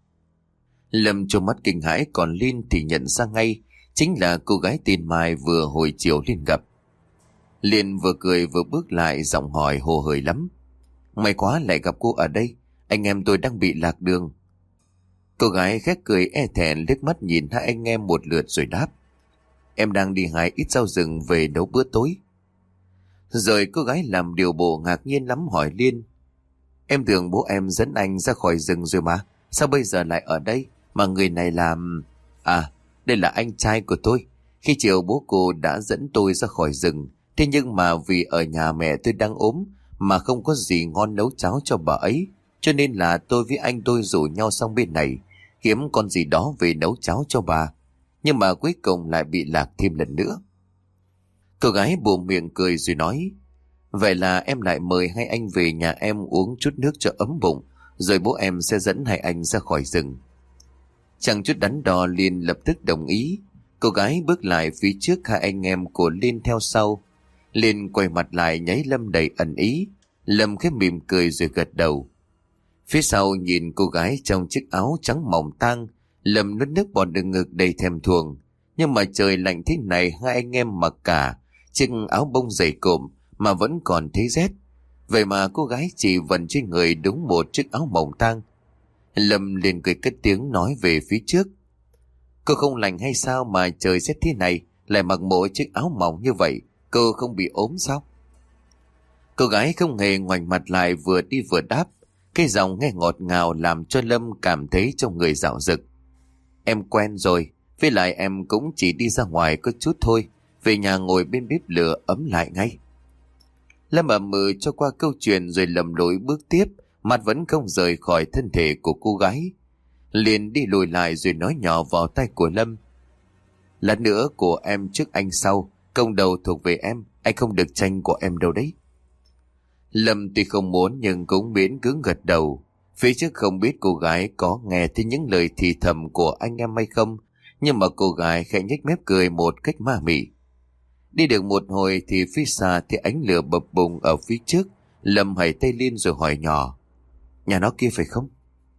Lâm trong mắt kinh hãi, còn Liên thì nhận ra ngay chính là cô gái tên Mai vừa hồi chiều Liên gặp. Liên vừa cười vừa bước lại, giọng hỏi hồ hởi lắm: May quá lại gặp cô ở đây, anh em tôi đang bị lạc đường. Cô gái khét cười e thẹn liếc mắt nhìn hai anh em một lượt rồi đáp: Em đang đi hái ít rau rừng về nấu bữa tối. Rồi cô gái làm điều bộ ngạc nhiên lắm hỏi Liên: Em tưởng bố em dẫn anh ra khỏi rừng rồi mà, sao bây giờ lại ở đây? Mà người này làm... À, đây là anh trai của tôi. Khi chiều bố cô đã dẫn tôi ra khỏi rừng. Thế nhưng mà vì ở nhà mẹ tôi đang ốm mà không có gì ngon nấu cháo cho bà ấy, cho nên là tôi với anh tôi rủ nhau sang bên này kiếm con gì đó về nấu cháo cho bà. Nhưng mà cuối cùng lại bị lạc thêm lần nữa. Cô gái buông miệng cười rồi nói: Vậy là em lại mời hai anh về nhà em uống chút nước cho ấm bụng, rồi bố em sẽ dẫn hai anh ra khỏi rừng. Chẳng chút đắn đo, Liên lập tức đồng ý. Cô gái bước lại phía trước, hai anh em của Liên theo sau. Liên quay mặt lại nháy Lâm đầy ẩn ý. Lâm khẽ mỉm cười rồi gật đầu. Phía sau nhìn cô gái trong chiếc áo trắng mỏng tang, Lâm nuốt nước bọt đường ngực đầy thèm thuồng. Nhưng mà trời lạnh thế này, hai anh em mặc cả chiếc áo bông dày cộm mà vẫn còn thấy rét. Vậy mà cô gái chỉ vận trên người đúng một chiếc áo mỏng tang. Lâm liền cười cất tiếng nói về phía trước: Cô không lạnh hay sao mà trời rét thế này lại mặc một chiếc áo mỏng như vậy? Cô không bị ốm sao? Cô gái không hề ngoảnh mặt lại, vừa đi vừa đáp. Cái giọng nghe ngọt ngào làm cho Lâm cảm thấy trong người dạo dực. Em quen rồi, với lại em cũng chỉ đi ra ngoài có chút thôi, về nhà ngồi bên bếp lửa ấm lại ngay. Lâm ậm ừ cho qua câu chuyện rồi lầm lỗi bước tiếp, mặt vẫn không rời khỏi thân thể của cô gái. Liền đi lùi lại rồi nói nhỏ vào tay của Lâm: Lát nữa của em trước anh sau, công đầu thuộc về em, anh không được tranh của em đâu đấy. Lâm tuy không muốn nhưng cũng miễn cưỡng gật đầu. Phía trước không biết cô gái có nghe thấy những lời thì thầm của anh em hay không, nhưng mà cô gái khẽ nhếch mép cười một cách ma mị. Đi được một hồi thì phía xa thì ánh lửa bập bùng ở phía trước. Lâm hãy tay Liên rồi hỏi nhỏ: Nhà nó kia phải không?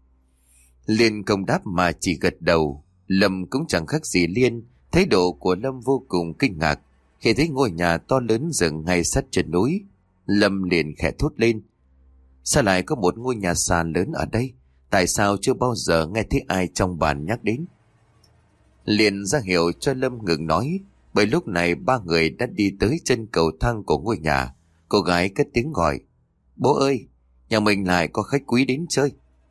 Liên không đáp mà chỉ gật đầu. Lâm cũng chẳng khác gì Liên. Thái độ của Lâm vô cùng kinh ngạc khi thấy ngôi nhà to lớn dựng ngay sát chân núi. Lâm liền khẽ thốt lên: Sao lại có một ngôi nhà sàn lớn ở đây? Tại sao chưa bao giờ nghe thấy ai trong bản nhắc đến? Liền ra hiệu cho Lâm ngừng nói, bởi lúc này ba người đã đi tới chân cầu thang của ngôi nhà. Cô gái cất tiếng gọi: Bố ơi, nhà mình lại có khách quý đến chơi.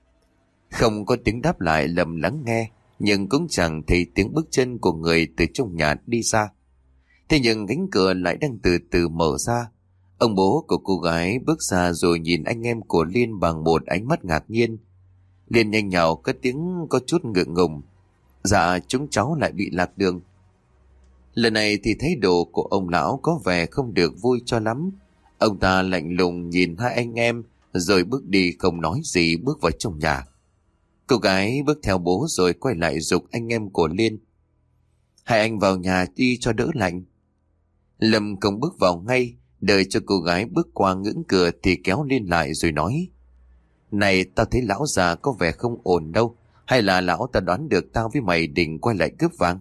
Không có tiếng đáp lại. Lâm lắng nghe nhưng cũng chẳng thấy tiếng bước chân của người từ trong nhà đi ra. Thế nhưng cánh cửa lại đang từ từ mở ra. Ông bố của cô gái bước ra rồi nhìn anh em của Liên bằng một ánh mắt ngạc nhiên. Liên nhanh nhảu cất tiếng có chút ngượng ngùng: Dạ, chúng cháu lại bị lạc đường. Lần này thì thái độ của ông lão có vẻ không được vui cho lắm. Ông ta lạnh lùng nhìn hai anh em rồi bước đi không nói gì, bước vào trong nhà. Cô gái bước theo bố rồi quay lại giục anh em của Liên: Hai anh vào nhà đi cho đỡ lạnh. Lâm không bước vào ngay, đợi cho cô gái bước qua ngưỡng cửa thì kéo Liên lại rồi nói: Này, tao thấy lão già có vẻ không ổn đâu. Hay là lão ta đoán được tao với mày định quay lại cướp vàng?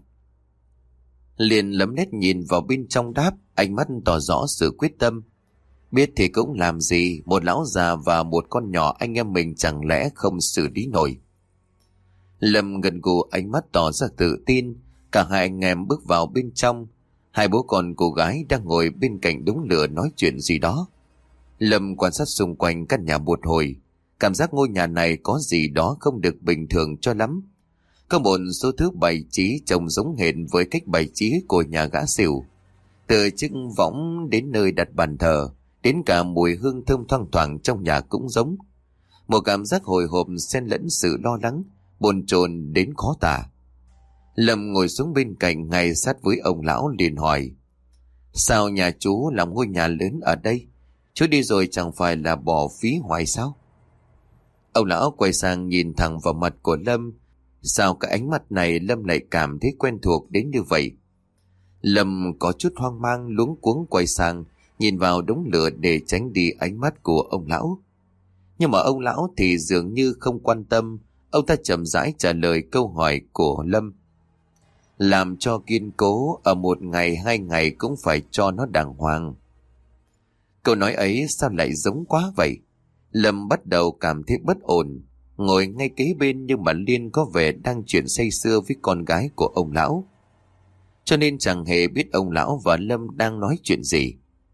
Liên lấm lét nhìn vào bên trong đáp, ánh mắt tỏ rõ sự quyết tâm. Biết thì cũng làm gì, một lão già và một con nhỏ anh em mình chẳng lẽ không xử lý nổi. Lâm gật gù, ánh mắt tỏ ra tự tin. Cả hai anh em bước vào bên trong. Hai bố con cô gái đang ngồi bên cạnh đống lửa nói chuyện gì đó. Lâm quan sát xung quanh căn nhà một hồi, cảm giác ngôi nhà này có gì đó không được bình thường cho lắm. Có một số thứ bày trí trông giống hệt với cách bày trí của nhà gã xỉu. Từ chiếc võng đến nơi đặt bàn thờ, đến cả mùi hương thơm thoang thoảng trong nhà cũng giống. Một cảm giác hồi hộp xen lẫn sự lo lắng, bồn chồn đến khó tả. Lâm ngồi xuống bên cạnh ngay sát với ông lão liền hỏi: Sao nhà chú làm ngôi nhà lớn ở đây? Chú đi rồi chẳng phải là bỏ phí hoài sao? Ông lão quay sang nhìn thẳng vào mặt của Lâm. Sao cái ánh mắt này Lâm lại cảm thấy quen thuộc đến như vậy? Lâm có chút hoang mang luống cuống quay sang nhìn vào đống lửa để tránh đi ánh mắt của ông lão. Nhưng mà ông lão thì dường như không quan tâm. Ông ta chậm rãi trả lời câu hỏi của Lâm: Làm cho kiên cố, ở một ngày hai ngày cũng phải cho nó đàng hoàng. Câu nói ấy sao lại giống quá vậy? Lâm bắt đầu cảm thấy bất ổn. Ngồi ngay kế bên nhưng mà Liên có vẻ đang chuyện say sưa với con gái của ông lão, cho nên chẳng hề biết ông lão và Lâm đang nói chuyện gì.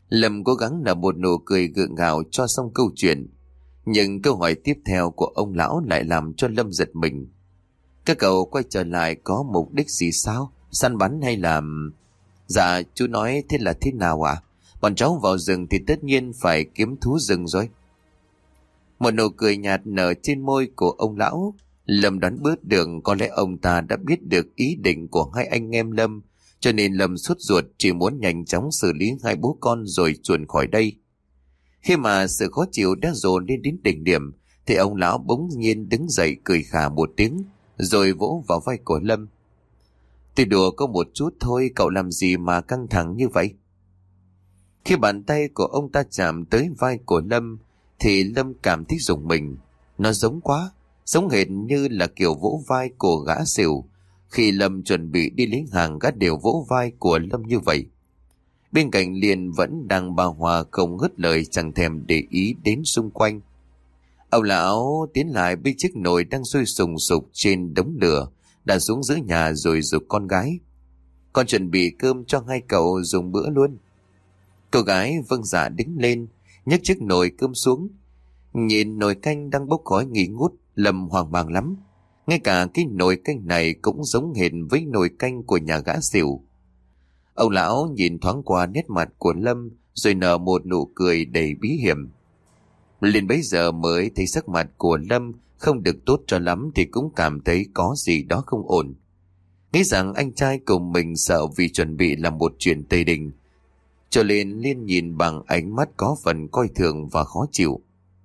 Lâm cố gắng nở một nụ cười gượng gạo cho xong câu chuyện. Nhưng câu hỏi tiếp theo của ông lão lại làm cho Lâm giật mình. Các cậu quay trở lại có mục đích gì sao? Săn bắn hay là... Dạ, chú nói thế là thế nào ạ? Bọn cháu vào rừng thì tất nhiên phải kiếm thú rừng rồi. Một nụ cười nhạt nở trên môi của ông lão. Lâm đoán bước đường có lẽ ông ta đã biết được ý định của hai anh em Lâm, cho nên Lâm sốt ruột chỉ muốn nhanh chóng xử lý hai bố con rồi chuồn khỏi đây. Khi mà sự khó chịu đã dồn lên đến đỉnh điểm, thì ông lão bỗng nhiên đứng dậy cười khà một tiếng, rồi vỗ vào vai của Lâm. Tôi đùa có một chút thôi, cậu làm gì mà căng thẳng như vậy? Khi bàn tay của ông ta chạm tới vai của Lâm, thì Lâm cảm thấy rùng mình. Nó giống quá, giống hệt như là kiểu vỗ vai của gã xỉu. Khi Lâm chuẩn bị đi lấy hàng, gã đều vỗ vai của Lâm như vậy. Bên cạnh liền vẫn đang bà Hòa không ngớt lời, chẳng thèm để ý đến xung quanh. Ông lão tiến lại bên chiếc nồi đang sôi sùng sục trên đống lửa, đặt xuống giữa nhà rồi giục con gái. Con chuẩn bị cơm cho hai cậu dùng bữa luôn. Cô gái vâng dạ đứng lên, nhấc chiếc nồi cơm xuống. Nhìn nồi canh đang bốc khói nghi ngút, Lâm hoang mang lắm. Ngay cả cái nồi canh này cũng giống hệt với nồi canh của nhà gã xỉu. Ông lão nhìn thoáng qua nét mặt của Lâm, rồi nở một nụ cười đầy bí hiểm. Liền bấy giờ mới thấy sắc mặt của Lâm không được tốt cho lắm, thì cũng cảm thấy có gì đó không ổn. Nghĩ rằng anh trai cùng mình sợ vì chuẩn bị làm một chuyện tây đình, cho nên liền nhìn bằng ánh mắt có phần coi thường và khó chịu.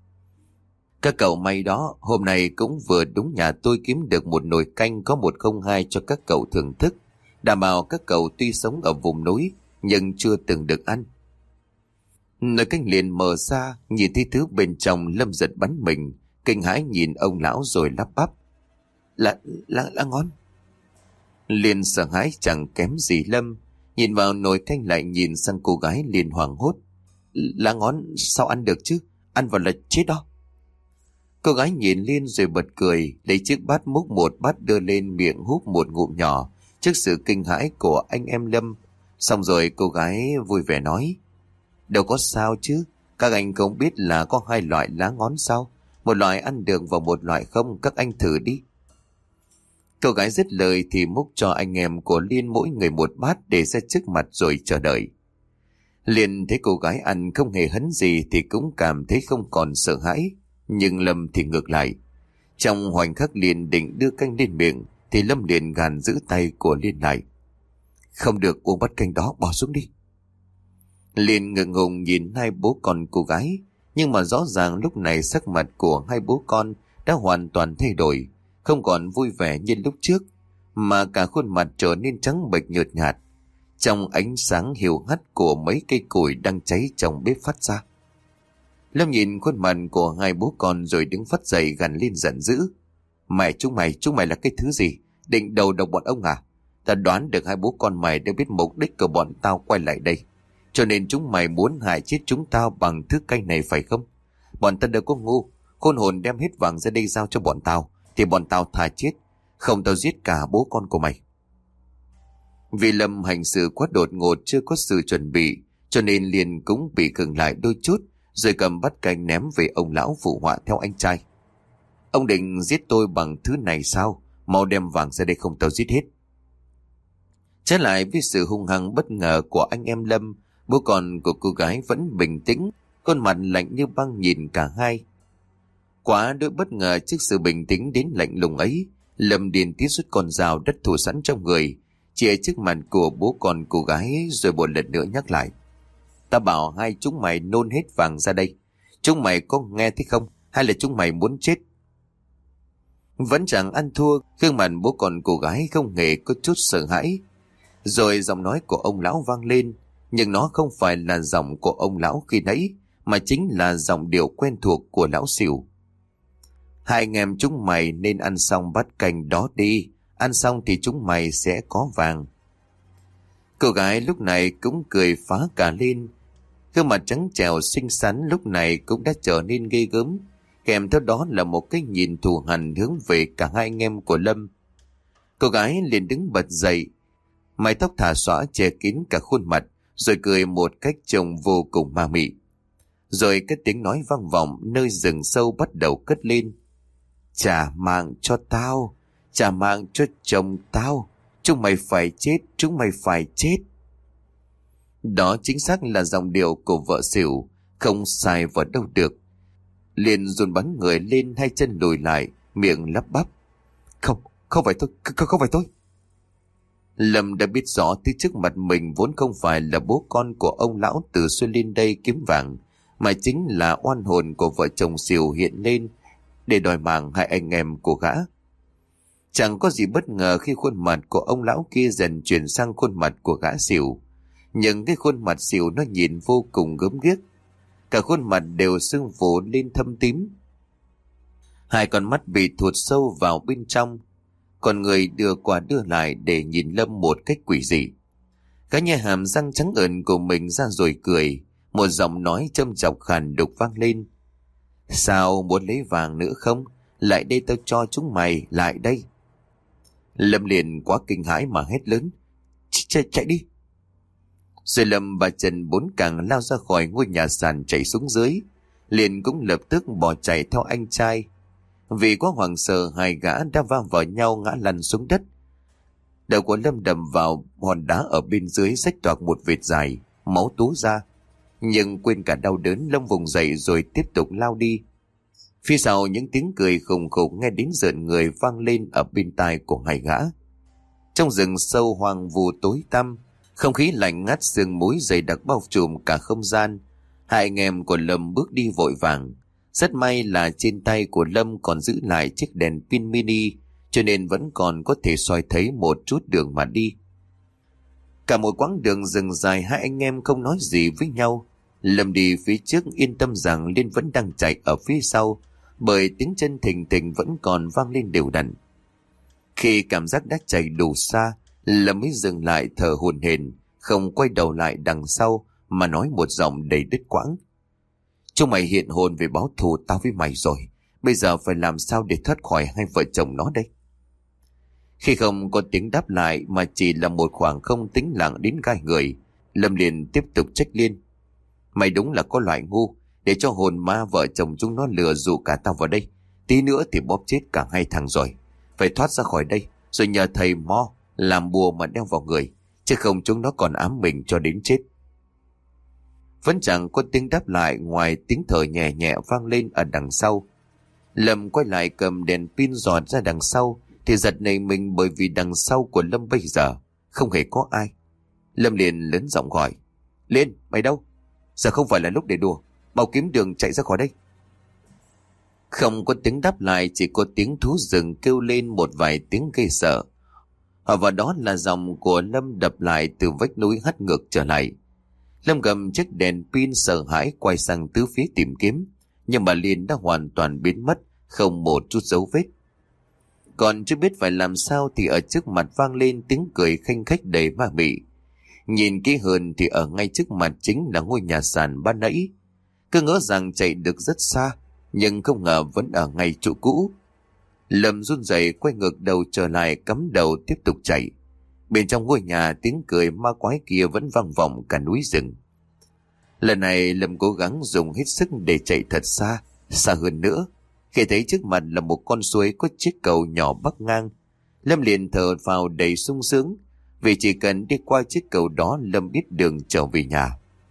Các cậu may đó, hôm nay cũng vừa đúng nhà tôi kiếm được một nồi canh có 102 cho các cậu thưởng thức, đảm bảo các cậu tuy sống ở vùng núi nhưng chưa từng được ăn. Nồi canh liền mở ra, nhìn thấy thứ bên trong, Lâm giật bắn mình, kinh hãi nhìn ông lão rồi lắp bắp. Là ngon. Liền sợ hãi chẳng kém gì Lâm, nhìn vào nồi canh lại nhìn sang cô gái liền hoảng hốt. Là ngon sao ăn được chứ, ăn vào là chết đó. Cô gái nhìn Liên rồi bật cười, lấy chiếc bát múc một bát đưa lên miệng húp một ngụm nhỏ trước sự kinh hãi của anh em Lâm. Xong rồi cô gái vui vẻ nói. Đâu có sao chứ, các anh không biết là có hai loại lá ngón sao? Một loại ăn được và một loại không, các anh thử đi. Cô gái dứt lời thì múc cho anh em của Liên mỗi người một bát để ra trước mặt rồi chờ đợi. Liên thấy cô gái ăn không hề hấn gì thì cũng cảm thấy không còn sợ hãi. Nhưng Lâm thì ngược lại. Trong khoảnh khắc Liên định đưa canh lên miệng thì Lâm liền gàn giữ tay của Liên lại. Không được uống bát canh đó, bỏ xuống đi. Liên ngượng ngùng nhìn hai bố con cô gái, nhưng mà rõ ràng lúc này sắc mặt của hai bố con đã hoàn toàn thay đổi, không còn vui vẻ như lúc trước, mà cả khuôn mặt trở nên trắng bệch nhợt nhạt, trong ánh sáng hiu hắt của mấy cây củi đang cháy trong bếp phát ra. Lâm nhìn khuôn mặt của hai bố con rồi đứng phắt dậy gằn lên giận dữ. Mày, chúng mày là cái thứ gì? Định đầu độc bọn ông à? Ta đoán được hai bố con mày đã biết mục đích của bọn tao quay lại đây, cho nên chúng mày muốn hại chết chúng tao bằng thứ canh này phải không? Bọn ta đâu có ngu, khôn hồn đem hết vàng ra đây giao cho bọn tao thì bọn tao thà chết, không tao giết cả bố con của mày. Vì Lâm hành sự quá đột ngột, chưa có sự chuẩn bị, cho nên liền cũng bị khựng lại đôi chút, rồi cầm bát canh ném về ông lão phụ họa theo anh trai. Ông định giết tôi bằng thứ này sao? Mau đem vàng ra đây không tao giết hết. Trái lại với sự hung hăng bất ngờ của anh em Lâm, bố con của cô gái vẫn bình tĩnh, khuôn mặt lạnh như băng nhìn cả hai. Quá đỗi bất ngờ trước sự bình tĩnh đến lạnh lùng ấy, Lâm điên tiết rút con dao đất thủ sẵn trong người, chĩa trước mặt của bố con cô gái rồi một lần nữa nhắc lại. Ta bảo hai chúng mày nôn hết vàng ra đây. Chúng mày có nghe thấy không? Hay là chúng mày muốn chết? Vẫn chẳng ăn thua, gương mặt bố con cô gái không hề có chút sợ hãi. Rồi giọng nói của ông lão vang lên, nhưng nó không phải là giọng của ông lão khi nãy, mà chính là giọng điệu quen thuộc của lão xỉu. Hai anh em chúng mày nên ăn xong bát canh đó đi, ăn xong thì chúng mày sẽ có vàng. Cô gái lúc này cũng cười phá cả lên, gương mặt trắng trẻo xinh xắn lúc này cũng đã trở nên ghê gớm, kèm theo đó là một cái nhìn thù hằn hướng về cả hai anh em của Lâm. Cô gái liền đứng bật dậy, mái tóc thả xõa che kín cả khuôn mặt, rồi cười một cách trông vô cùng ma mị. Rồi cái tiếng nói vang vọng nơi rừng sâu bắt đầu cất lên. Trả mạng cho tao, trả mạng cho chồng tao, chúng mày phải chết, chúng mày phải chết. Đó chính xác là giọng điệu của vợ xỉu, không sai vào đâu được. Liền dồn bắn người lên, hai chân lùi lại, miệng lắp bắp. Không, không phải tôi, không phải tôi. Lâm đã biết rõ thứ trước mặt mình vốn không phải là bố con của ông lão từ xuôi lên đây kiếm vàng, mà chính là oan hồn của vợ chồng xỉu hiện lên để đòi mạng hai anh em của gã. Chẳng có gì bất ngờ khi khuôn mặt của ông lão kia dần chuyển sang khuôn mặt của gã xỉu. Nhưng cái khuôn mặt xỉu nó nhìn vô cùng gớm ghiếc. Cả khuôn mặt đều sưng phù lên thâm tím. Hai con mắt bị thụt sâu vào bên trong. Còn người đưa qua đưa lại để nhìn Lâm một cách quỷ dị. Gã nhe hàm răng trắng ẩn của mình ra rồi cười. Một giọng nói châm chọc khàn đục vang lên. Sao, muốn lấy vàng nữa không? Lại đây tao cho chúng mày, lại đây. Lâm liền quá kinh hãi mà hét lớn. Chạy đi. Rồi Lâm và Trần bốn càng lao ra khỏi ngôi nhà sàn chạy xuống dưới. Liền cũng lập tức bỏ chạy theo anh trai. Vì quá hoảng sợ, hai gã đã va vào nhau ngã lăn xuống đất. Đầu của Lâm đầm vào hòn đá ở bên dưới, rách toạc một vệt dài, máu túa ra. Nhưng quên cả đau đớn, Lâm vùng dậy rồi tiếp tục lao đi. Phía sau những tiếng cười khùng khục nghe đến rợn người vang lên ở bên tai của hai gã. Trong rừng sâu hoang vu tối tăm, không khí lạnh ngắt sương muối dày đặc bao trùm cả không gian. Hai anh em của Lâm bước đi vội vàng. Rất may là trên tay của Lâm còn giữ lại chiếc đèn pin mini, cho nên vẫn còn có thể soi thấy một chút đường mà đi. Cả một quãng đường rừng dài, hai anh em không nói gì với nhau. Lâm đi phía trước yên tâm rằng Liên vẫn đang chạy ở phía sau, bởi tiếng chân thình thình vẫn còn vang lên đều đặn. Khi cảm giác đã chạy đủ xa, Lâm mới dừng lại thở hổn hển, không quay đầu lại đằng sau mà nói một giọng đầy đứt quãng. Chúng mày hiện hồn về báo thù tao với mày rồi. Bây giờ phải làm sao để thoát khỏi hai vợ chồng nó đây? Khi không có tiếng đáp lại mà chỉ là một khoảng không tĩnh lặng đến gai người, Lâm liền tiếp tục trách Liên. Mày đúng là có loại ngu, để cho hồn ma vợ chồng chúng nó lừa dụ cả tao vào đây. Tí nữa thì bóp chết cả hai thằng rồi. Phải thoát ra khỏi đây, rồi nhờ thầy Mo làm bùa mà đeo vào người, chứ không chúng nó còn ám mình cho đến chết. Vẫn chẳng có tiếng đáp lại ngoài tiếng thở nhẹ nhẹ vang lên ở đằng sau. Lâm quay lại cầm đèn pin dòt ra đằng sau thì giật nảy mình, bởi vì đằng sau của Lâm bây giờ không hề có ai. Lâm liền lớn giọng gọi. Liên, mày đâu? Giờ không phải là lúc để đùa, mau kiếm đường chạy ra khỏi đây. Không có tiếng đáp lại, chỉ có tiếng thú rừng kêu lên một vài tiếng gây sợ. Và đó là giọng của Lâm đập lại từ vách núi hất ngược trở lại. Lâm cầm chiếc đèn pin sợ hãi quay sang tứ phía tìm kiếm, nhưng mà Liên đã hoàn toàn biến mất, không một chút dấu vết. Còn chưa biết phải làm sao thì ở trước mặt vang lên tiếng cười khanh khách đầy ma mị. Nhìn kỹ hơn thì ở ngay trước mặt chính là ngôi nhà sàn ban nãy. Cứ ngỡ rằng chạy được rất xa, nhưng không ngờ vẫn ở ngay chỗ cũ. Lâm run rẩy quay ngược đầu trở lại, cắm đầu tiếp tục chạy. Bên trong ngôi nhà tiếng cười ma quái kia vẫn vang vọng cả núi rừng. Lần này Lâm cố gắng dùng hết sức để chạy thật xa, xa hơn nữa. Khi thấy trước mặt là một con suối có chiếc cầu nhỏ bắc ngang, Lâm liền thở vào đầy sung sướng, vì chỉ cần đi qua chiếc cầu đó Lâm biết đường trở về nhà.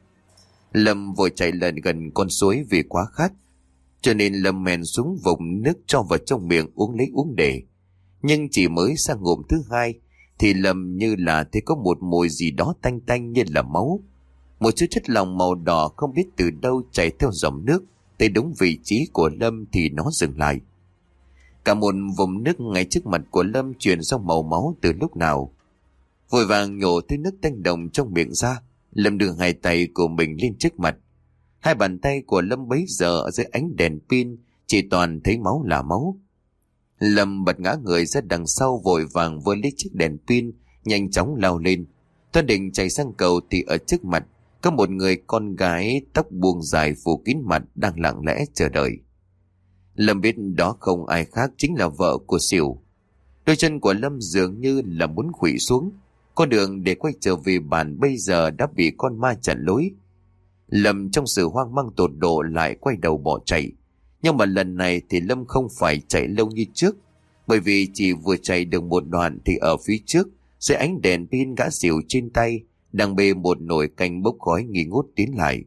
Lâm vội chạy lần gần con suối vì quá khát, cho nên Lâm men xuống vùng nước cho vào trong miệng uống lấy uống để. Nhưng chỉ mới sang ngụm thứ hai thì Lâm như là thấy có một mùi gì đó tanh tanh như là máu. Một chút chất lỏng màu đỏ không biết từ đâu chảy theo dòng nước, tới đúng vị trí của Lâm thì nó dừng lại. Cả một vùng nước ngay trước mặt của Lâm chuyển sang màu máu từ lúc nào. Vội vàng nhổ thứ nước tanh đồng trong miệng ra, Lâm đưa hai tay của mình lên trước mặt. Hai bàn tay của Lâm bấy giờ ở dưới ánh đèn pin chỉ toàn thấy máu là máu. Lâm bật ngã người ra đằng sau, vội vàng vơ lấy chiếc đèn pin, nhanh chóng lao lên. Toan định chạy sang cầu thì ở trước mặt có một người con gái tóc buông dài phủ kín mặt đang lặng lẽ chờ đợi. Lâm biết đó không ai khác chính là vợ của Sỉu. Đôi chân của Lâm dường như là muốn khuỵu xuống. Con đường để quay trở về bản bây giờ đã bị con ma chặn lối. Lâm trong sự hoang mang tột độ lại quay đầu bỏ chạy. Nhưng mà lần này thì Lâm không phải chạy lâu như trước, bởi vì chỉ vừa chạy được một đoạn thì ở phía trước, dưới ánh đèn pin gã xỉu trên tay đang bê một nồi canh bốc khói nghi ngút tiến lại.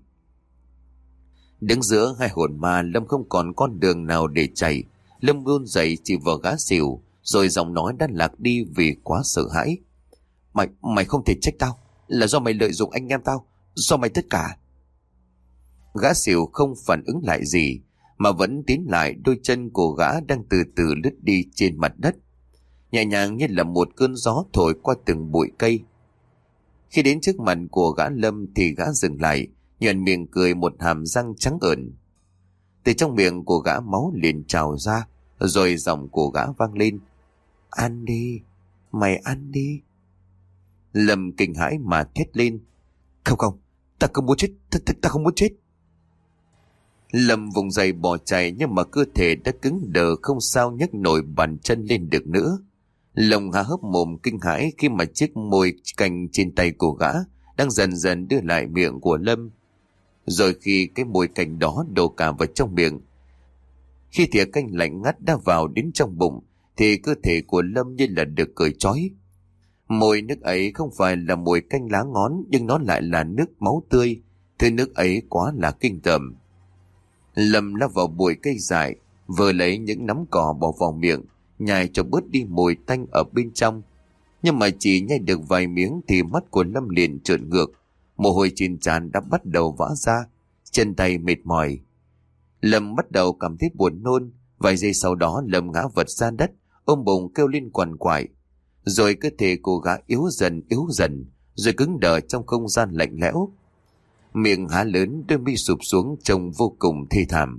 Đứng giữa hai hồn ma, Lâm không còn con đường nào để chạy. Lâm run rẩy chỉ vào gã xỉu, rồi giọng nói đã lạc đi vì quá sợ hãi. Mày không thể trách tao, là do mày lợi dụng anh em tao, do mày tất cả. Gã xỉu không phản ứng lại gì, mà vẫn tiến lại. Đôi chân của gã đang từ từ lướt đi trên mặt đất, nhẹ nhàng như là một cơn gió thổi qua từng bụi cây. Khi đến trước mặt của gã Lâm thì gã dừng lại, nhoẻn miệng cười một hàm răng trắng ởn. Từ trong miệng của gã máu liền trào ra, rồi giọng của gã vang lên: "Ăn đi, mày ăn đi." Lâm kinh hãi mà thét lên: Không, ta không muốn chết, ta không muốn chết." Lâm vùng dậy bỏ chạy, nhưng mà cơ thể đã cứng đờ, không sao nhấc nổi bàn chân lên được nữa. Lòng há hốc mồm kinh hãi khi mà chiếc môi canh trên tay của gã đang dần dần đưa lại miệng của Lâm. Rồi khi cái môi canh đó đổ cả vào trong miệng, khi thìa canh lạnh ngắt đã vào đến trong bụng, thì cơ thể của Lâm như là được cởi trói. Mùi nước ấy không phải là mùi canh lá ngón, nhưng nó lại là nước máu tươi. Thứ nước ấy quá là kinh tởm. Lâm lao vào bụi cây dại, vừa lấy những nắm cỏ bỏ vào miệng, nhai cho bớt đi mùi tanh ở bên trong. Nhưng mà chỉ nhai được vài miếng thì mắt của Lâm liền trợn ngược, mồ hôi trên trán đã bắt đầu vã ra, chân tay mệt mỏi. Lâm bắt đầu cảm thấy buồn nôn. Vài giây sau đó Lâm ngã vật ra đất, ôm bụng kêu lên quằn quại. Rồi cơ thể của gã yếu dần, rồi cứng đờ trong không gian lạnh lẽo. Miệng há lớn, đôi mi sụp xuống trông vô cùng thê thảm.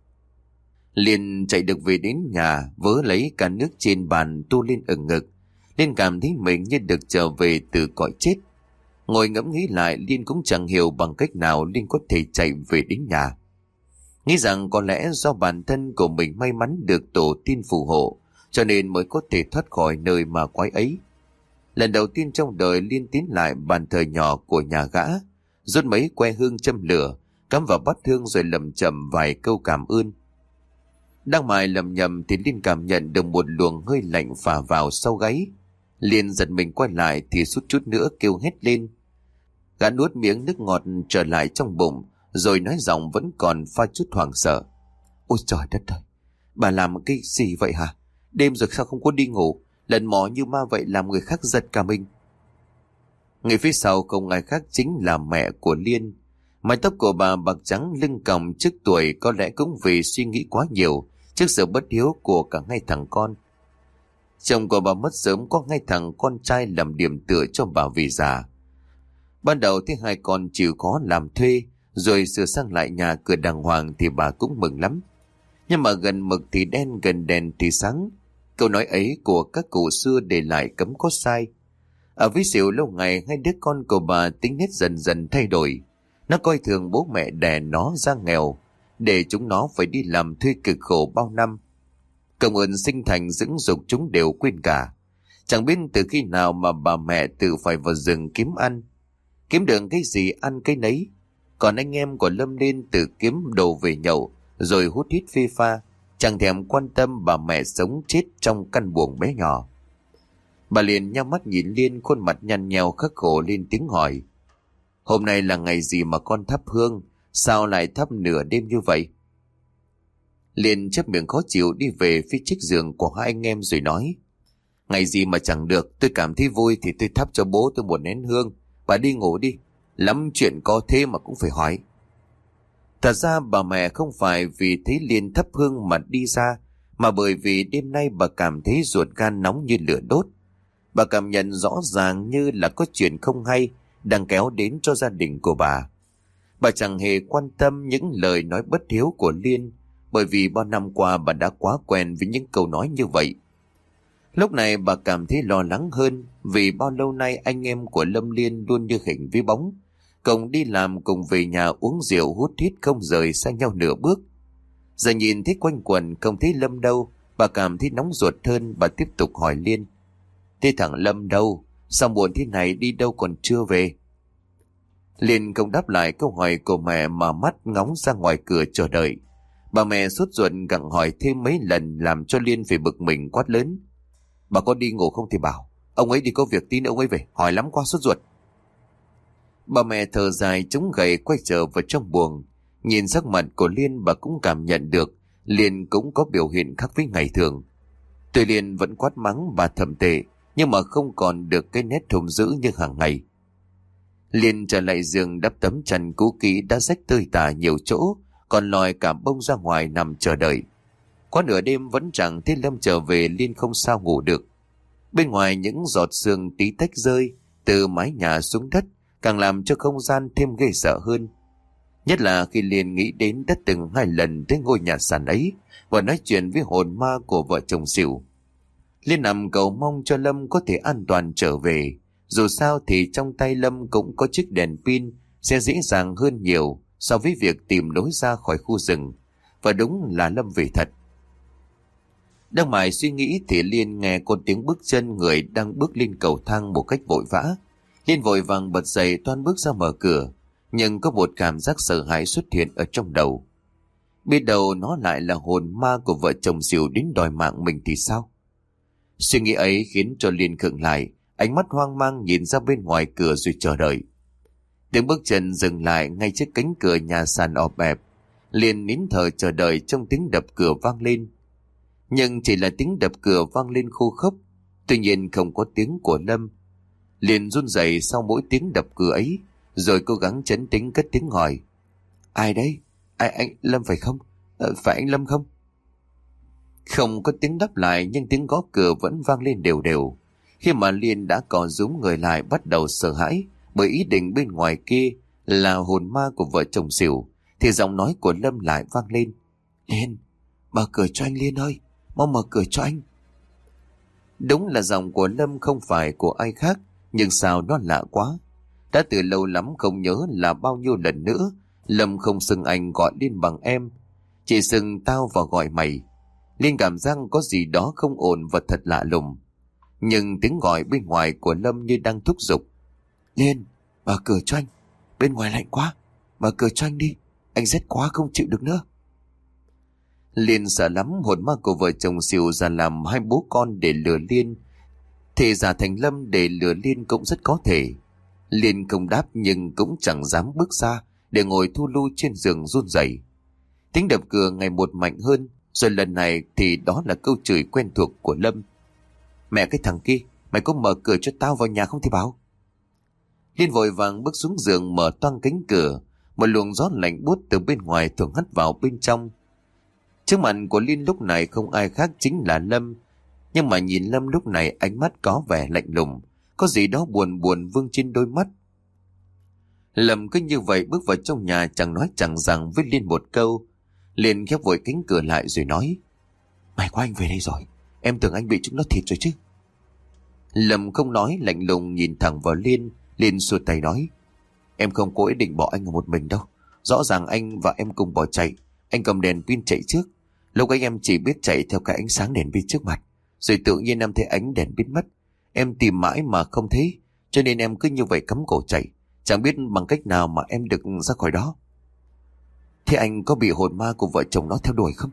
Liền chạy được về đến nhà, vớ lấy cả nước trên bàn tu lên ở ngực. Liên cảm thấy mình như được trở về từ cõi chết. Ngồi ngẫm nghĩ lại, Liên cũng chẳng hiểu bằng cách nào Liên có thể chạy về đến nhà. Nghĩ rằng có lẽ do bản thân của mình may mắn được tổ tiên phù hộ, cho nên mới có thể thoát khỏi nơi ma quái ấy. Lần đầu tiên trong đời Liên tiến lại bàn thờ nhỏ của nhà gã, rút mấy que hương châm lửa, cắm vào bát hương rồi lẩm chẩm vài câu cảm ơn. Đang mải lẩm nhẩm thì Liên cảm nhận được một luồng hơi lạnh phả vào sau gáy. Liên giật mình quay lại thì suýt chút nữa kêu hét lên. Gã nuốt miếng nước ngọt trở lại trong bụng, rồi nói giọng vẫn còn pha chút hoảng sợ: "Ôi trời đất ơi, bà làm cái gì vậy hả? Đêm rồi sao không có đi ngủ, lần mò như ma vậy làm người khác giật cả mình." Người phía sau không ai khác chính là mẹ của Liên. Mái tóc của bà bạc trắng, lưng còng, trước tuổi có lẽ cũng vì suy nghĩ quá nhiều trước sự bất hiếu của cả hai thằng con. Chồng của bà mất sớm, có hai thằng con trai làm điểm tựa cho bà vì già. Ban đầu thấy hai con chịu khó làm thuê, rồi sửa sang lại nhà cửa đàng hoàng thì bà cũng mừng lắm. Nhưng mà gần mực thì đen, gần đèn thì sáng. Câu nói ấy của các cụ xưa để lại cấm có sai. Ở với xỉu lâu ngày, hai đứa con của bà tính nết dần dần thay đổi. Nó coi thường bố mẹ đẻ nó ra nghèo, để chúng nó phải đi làm thuê cực khổ bao năm. Công ơn sinh thành dưỡng dục chúng đều quên cả. Chẳng biết từ khi nào mà bà mẹ tự phải vào rừng kiếm ăn. Kiếm được cái gì ăn cái nấy. Còn anh em của Lâm Liên tự kiếm đồ về nhậu, rồi hút hít phê pha, chẳng thèm quan tâm bà mẹ sống chết trong căn buồng bé nhỏ. Bà liền nhắm mắt nhìn Liên, khuôn mặt nhăn nheo khắc khổ lên tiếng hỏi: "Hôm nay là ngày gì mà con thắp hương? Sao lại thắp nửa đêm như vậy?" Liên chép miệng khó chịu đi về phía chiếc giường của hai anh em rồi nói: "Ngày gì mà chẳng được, tôi cảm thấy vui thì tôi thắp cho bố tôi một nén hương. Bà đi ngủ đi, lắm chuyện có thế mà cũng phải hỏi." Thật ra bà mẹ không phải vì thấy Liên thắp hương mà đi ra, mà bởi vì đêm nay bà cảm thấy ruột gan nóng như lửa đốt. Bà cảm nhận rõ ràng như là có chuyện không hay đang kéo đến cho gia đình của bà. Bà chẳng hề quan tâm những lời nói bất hiếu của Liên, bởi vì bao năm qua bà đã quá quen với những câu nói như vậy. Lúc này bà cảm thấy lo lắng hơn, vì bao lâu nay anh em của Lâm Liên luôn như hình với bóng, cùng đi làm cùng về nhà uống rượu hút hít không rời xa nhau nửa bước. Giờ nhìn thấy quanh quần không thấy Lâm đâu, bà cảm thấy nóng ruột hơn. Bà tiếp tục hỏi Liên: "Thế thằng Lâm đâu? Sao muộn thế này đi đâu còn chưa về? Liên không đáp lại câu hỏi của mẹ mà mắt ngóng ra ngoài cửa chờ đợi. Bà mẹ sốt ruột gặng hỏi thêm mấy lần làm cho Liên phải bực mình quát lớn. Bà có đi ngủ không thì bảo. Ông ấy đi có việc tí nữa ông ấy về, hỏi lắm quá sốt ruột. Bà mẹ thở dài chống gậy quay trở vào trong buồng. Nhìn sắc mặt của Liên bà cũng cảm nhận được Liên cũng có biểu hiện khác với ngày thường. Tuy Liên vẫn quát mắng bà thậm tệ, nhưng mà không còn được cái nét hung dữ như hàng ngày. Liên trở lại giường đắp tấm chăn cũ kỹ đã rách tơi tả nhiều chỗ, còn lòi cả bông ra ngoài nằm chờ đợi. Qua nửa đêm vẫn chẳng thấy Lâm trở về, Liên không sao ngủ được. Bên ngoài những giọt sương tí tách rơi từ mái nhà xuống đất càng làm cho không gian thêm ghê sợ hơn. Nhất là khi Liên nghĩ đến đã từng 2 lần tới ngôi nhà sàn ấy và nói chuyện với hồn ma của vợ chồng Sửu. Liên nằm cầu mong cho Lâm có thể an toàn trở về. Dù sao thì trong tay Lâm cũng có chiếc đèn pin, sẽ dễ dàng hơn nhiều so với việc tìm lối ra khỏi khu rừng. Và đúng là Lâm về thật. Đang mải suy nghĩ thì Liên nghe có tiếng bước chân người đang bước lên cầu thang một cách vội vã. Liên vội vàng bật dậy toan bước ra mở cửa, nhưng có một cảm giác sợ hãi xuất hiện ở trong đầu. Biết đâu nó lại là hồn ma của vợ chồng Sửu đến đòi mạng mình thì sao? Suy nghĩ ấy khiến cho Liên khựng lại, ánh mắt hoang mang nhìn ra bên ngoài cửa rồi chờ đợi. Tiếng bước chân dừng lại ngay trước cánh cửa nhà sàn ọp ẹp. Liên nín thở chờ đợi trong tiếng đập cửa vang lên. Nhưng chỉ là tiếng đập cửa vang lên khô khốc, tuy nhiên không có tiếng của Lâm. Liên run rẩy sau mỗi tiếng đập cửa ấy, rồi cố gắng trấn tĩnh cất tiếng hỏi. Ai đấy? Anh Lâm phải không? Phải anh Lâm không? Không có tiếng đáp lại, nhưng tiếng gõ cửa vẫn vang lên đều đều. Khi mà Liên đã cò rúm người lại, bắt đầu sợ hãi bởi ý định bên ngoài kia là hồn ma của vợ chồng Sửu, thì giọng nói của Lâm lại vang lên. Liên, mở cửa cho anh Liên ơi, mau mở cửa cho anh. Đúng là giọng của Lâm, không phải của ai khác, nhưng sao nó lạ quá. Đã từ lâu lắm không nhớ là bao nhiêu lần nữa Lâm không xưng anh gọi Liên bằng em, chỉ xưng tao và gọi mày. Liên cảm giác có gì đó không ổn và thật lạ lùng. Nhưng tiếng gọi bên ngoài của Lâm như đang thúc giục. Liên, mở cửa cho anh, bên ngoài lạnh quá, mở cửa cho anh đi, anh rét quá không chịu được nữa. Liên sợ lắm hồn ma của vợ chồng Sửu ra làm 2 bố con để lừa Liên, thì giả thành Lâm để lừa Liên cũng rất có thể. Liên không đáp nhưng cũng chẳng dám bước ra, để ngồi thu lu trên giường run rẩy. Tiếng đập cửa ngày một mạnh hơn, rồi lần này thì đó là câu chửi quen thuộc của Lâm. Mẹ cái thằng kia, mày có mở cửa cho tao vào nhà không thì báo. Liên vội vàng bước xuống giường mở toang cánh cửa. Một luồng gió lạnh buốt từ bên ngoài thường hắt vào bên trong. Trước mặt của Liên lúc này không ai khác chính là Lâm. Nhưng mà nhìn Lâm lúc này ánh mắt có vẻ lạnh lùng, có gì đó buồn buồn vương trên đôi mắt. Lâm cứ như vậy bước vào trong nhà, chẳng nói chẳng rằng với Liên một câu. Liên khép vội cánh cửa lại rồi nói. May quá anh về đây rồi, em tưởng anh bị chúng nó thịt rồi chứ. Lâm không nói, lạnh lùng nhìn thẳng vào Liên. Liên xua tay nói. Em không có ý định bỏ anh ở một mình đâu. Rõ ràng anh và em cùng bỏ chạy. Anh cầm đèn pin chạy trước. Lúc ấy em chỉ biết chạy theo cái ánh sáng đèn pin trước mặt, rồi tự nhiên em thấy ánh đèn biến mất. Em tìm mãi mà không thấy, cho nên em cứ như vậy cắm cổ chạy, chẳng biết bằng cách nào mà em được ra khỏi đó. Thế anh có bị hồn ma của vợ chồng nó theo đuổi không?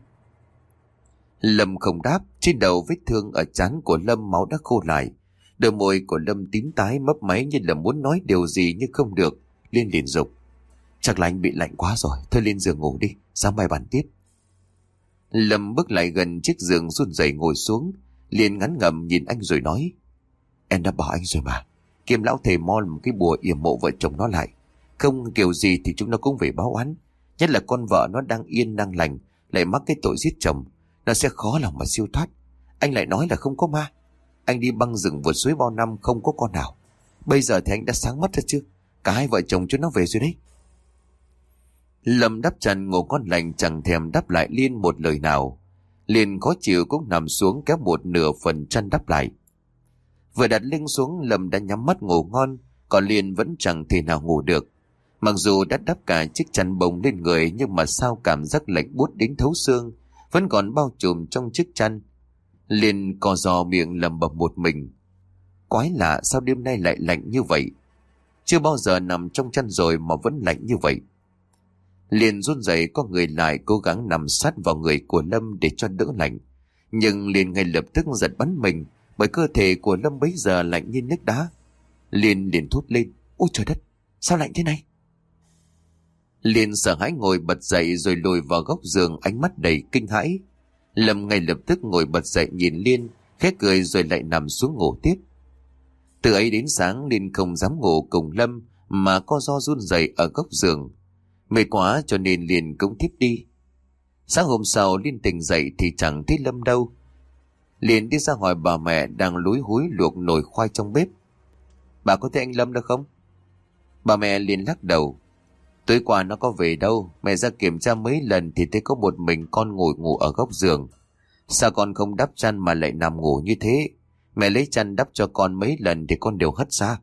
Lâm không đáp. Trên đầu vết thương ở trán của Lâm máu đã khô lại. Đôi môi của Lâm tím tái mấp máy như là muốn nói điều gì nhưng không được. Liên liền dục. Chắc là anh bị lạnh quá rồi, thôi lên giường ngủ đi, sáng mai bàn tiếp. Lâm bước lại gần chiếc giường run rẩy ngồi xuống. Liên ngắn ngầm nhìn anh rồi nói. Em đã bảo anh rồi mà, Kim lão thầy mo một cái bùa yểm mộ vợ chồng nó lại. Không kiểu gì thì chúng nó cũng về báo oán. Nhất là con vợ nó đang yên đang lành lại mắc cái tội giết chồng, nó sẽ khó lòng mà siêu thoát. Anh lại nói là không có ma. Anh đi băng rừng vượt suối bao năm không có con nào. Bây giờ thì anh đã sáng mắt rồi chứ. Cả hai vợ chồng chúng nó về rồi đấy. Lâm đắp chăn ngủ ngon lành, chẳng thèm đáp lại Liên một lời nào. Liên khó chịu cũng nằm xuống kéo một nửa phần chăn đắp lại. Vừa đặt lưng xuống, Lâm đã nhắm mắt ngủ ngon, còn Liên vẫn chẳng thể nào ngủ được. Mặc dù đã đắp cả chiếc chăn bông lên người, nhưng mà sao cảm giác lạnh buốt đến thấu xương vẫn còn bao trùm trong chiếc chăn. Liên co giò miệng lẩm bẩm một mình. Quái lạ, sao đêm nay lại lạnh như vậy? Chưa bao giờ nằm trong chăn rồi mà vẫn lạnh như vậy. Liền run rẩy có người lại cố gắng nằm sát vào người của Lâm để cho đỡ lạnh. Nhưng liền ngay lập tức giật bắn mình, bởi cơ thể của Lâm bấy giờ lạnh như nước đá. Liền thốt lên: ôi trời đất, sao lạnh thế này? Liền sợ hãi ngồi bật dậy rồi lùi vào góc giường, ánh mắt đầy kinh hãi. Lâm ngay lập tức ngồi bật dậy nhìn Liên, khẽ cười rồi lại nằm xuống ngủ tiếp. Từ ấy đến sáng Liên không dám ngủ cùng Lâm mà co ro run rẩy ở góc giường. Mệt quá cho nên Liên cũng thiếp đi. Sáng hôm sau Liên tỉnh dậy thì chẳng thấy Lâm đâu. Liền đi ra hỏi bà mẹ đang lúi húi luộc nồi khoai trong bếp: bà có thấy anh Lâm đâu không? Bà mẹ liền lắc đầu: tối qua nó có về đâu, mẹ ra kiểm tra mấy lần thì thấy có một mình con ngủ ở góc giường. Sao con không đắp chăn mà lại nằm ngủ như thế? Mẹ lấy chăn đắp cho con mấy lần thì con đều hất ra.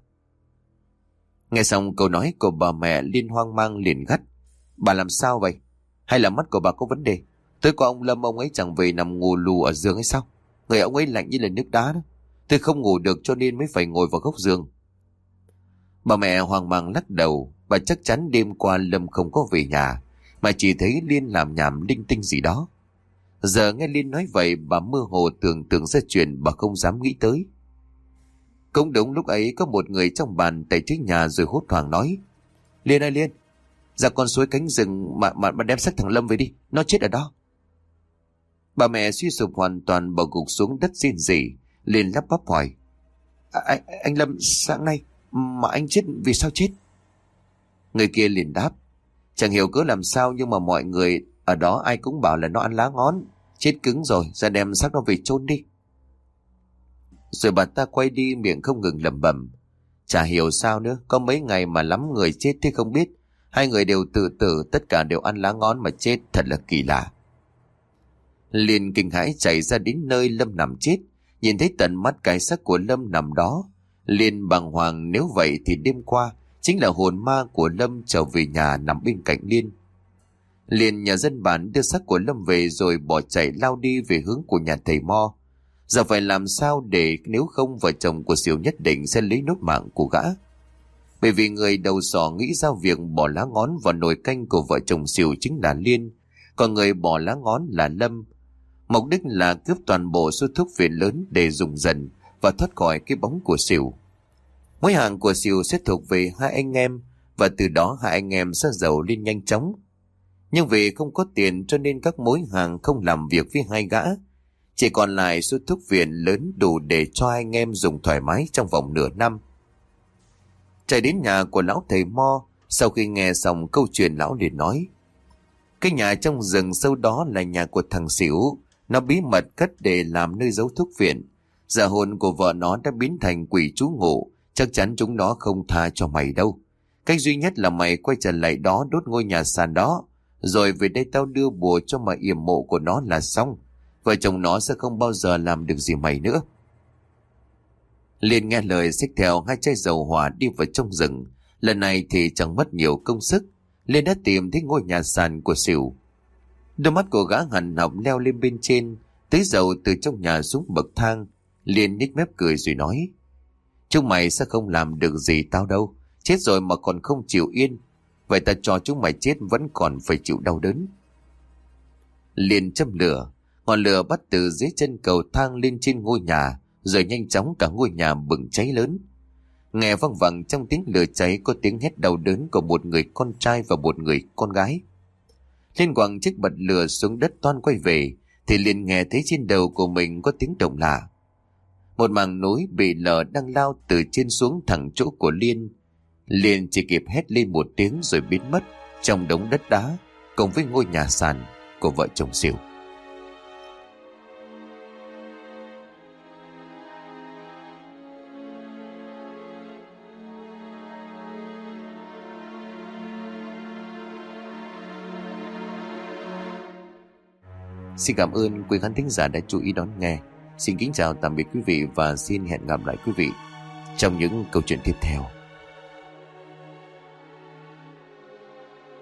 Nghe xong câu nói của bà mẹ, Liên hoang mang liền gắt: bà làm sao vậy? Hay là mắt của bà có vấn đề? Tối qua ông Lâm ông ấy chẳng về nằm ngủ lù ở giường hay sao? Người ông ấy lạnh như là nước đá đó. Tôi không ngủ được cho nên mới phải ngồi vào góc giường. Bà mẹ hoang mang lắc đầu. Bà chắc chắn đêm qua Lâm không có về nhà, mà chỉ thấy Liên làm nhảm linh tinh gì đó. Giờ nghe Liên nói vậy, bà mơ hồ tưởng tượng ra chuyện bà không dám nghĩ tới. Cũng đúng lúc ấy có một người trong bàn tại trước nhà rồi hốt hoảng nói: Liên ơi Liên, ra con suối cánh rừng mà đem xác thằng Lâm về đi, nó chết ở đó. Bà mẹ suy sụp hoàn toàn, bà gục xuống đất rên rỉ. Liên lắp bắp hỏi: anh Lâm sáng nay mà anh chết, vì sao chết? Người kia liền đáp: chẳng hiểu cớ làm sao nhưng mà mọi người ở đó ai cũng bảo là nó ăn lá ngón, chết cứng rồi, ra đem xác nó về chôn đi. Rồi bà ta quay đi, miệng không ngừng lẩm bẩm: chả hiểu sao nữa, có mấy ngày mà lắm người chết thế không biết. Hai người đều tự tử, tất cả đều ăn lá ngón mà chết, thật là kỳ lạ. Liền kinh hãi chạy ra đến nơi Lâm nằm chết, nhìn thấy tận mắt cái xác của Lâm nằm đó. Liền bàng hoàng, nếu vậy thì đêm qua chính là hồn ma của Lâm trở về nhà nằm bên cạnh Liên. Liền nhờ dân bản đưa xác của Lâm về rồi bỏ chạy lao đi về hướng của nhà thầy Mo. Giờ phải làm sao để nếu không vợ chồng của Sỉu nhất định sẽ lấy nốt mạng của gã. Bởi vì người đầu sỏ nghĩ ra việc bỏ lá ngón vào nồi canh của vợ chồng Sỉu chính là Liên, còn người bỏ lá ngón là Lâm. Mục đích là cướp toàn bộ số thuốc phiện lớn để dùng dần và thoát khỏi cái bóng của Sỉu. Mối hàng của Sỉu sẽ thuộc về hai anh em, và từ đó hai anh em sẽ giàu lên nhanh chóng. Nhưng vì không có tiền cho nên các mối hàng không làm việc với hai gã. Chỉ còn lại số thuốc phiện lớn đủ để cho hai anh em dùng thoải mái trong vòng nửa năm. Chạy đến nhà của lão thầy Mo, sau khi nghe xong câu chuyện lão liền nói: cái nhà trong rừng sâu đó là nhà của thằng Sỉu. Nó bí mật cất để làm nơi giấu thuốc phiện. Giờ hồn của vợ nó đã biến thành quỷ trú ngụ, chắc chắn chúng nó không tha cho mày đâu. Cách duy nhất là mày quay trở lại đó, đốt ngôi nhà sàn đó, rồi về đây tao đưa bùa cho mà yểm mộ của nó là xong. Vợ chồng nó sẽ không bao giờ làm được gì mày nữa. Liền nghe lời xách theo hai chai dầu hỏa đi vào trong rừng. Lần này thì chẳng mất nhiều công sức, Liên đã tìm thấy ngôi nhà sàn của Sỉu. Đôi mắt của gã hằn học leo lên bên trên, tưới dầu từ trong nhà xuống bậc thang. Liên nhếch mép cười rồi nói: chúng mày sẽ không làm được gì tao đâu, chết rồi mà còn không chịu yên. Vậy ta cho chúng mày chết vẫn còn phải chịu đau đớn. Liền châm lửa, ngọn lửa bắt từ dưới chân cầu thang lên trên ngôi nhà, rồi nhanh chóng cả ngôi nhà bừng cháy lớn. Nghe văng vẳng trong tiếng lửa cháy có tiếng hét đau đớn của một người con trai và một người con gái. Liên quẳng chiếc bật lửa xuống đất toan quay về thì liền nghe thấy trên đầu của mình có tiếng động lạ. Một mảng núi bị lở đang lao từ trên xuống thẳng chỗ của Liên. Liên chỉ kịp hét lên một tiếng rồi biến mất trong đống đất đá cùng với ngôi nhà sàn của vợ chồng Sỉu. Xin cảm ơn quý khán thính giả đã chú ý đón nghe. Xin kính chào tạm biệt quý vị và xin hẹn gặp lại quý vị trong những câu chuyện tiếp theo.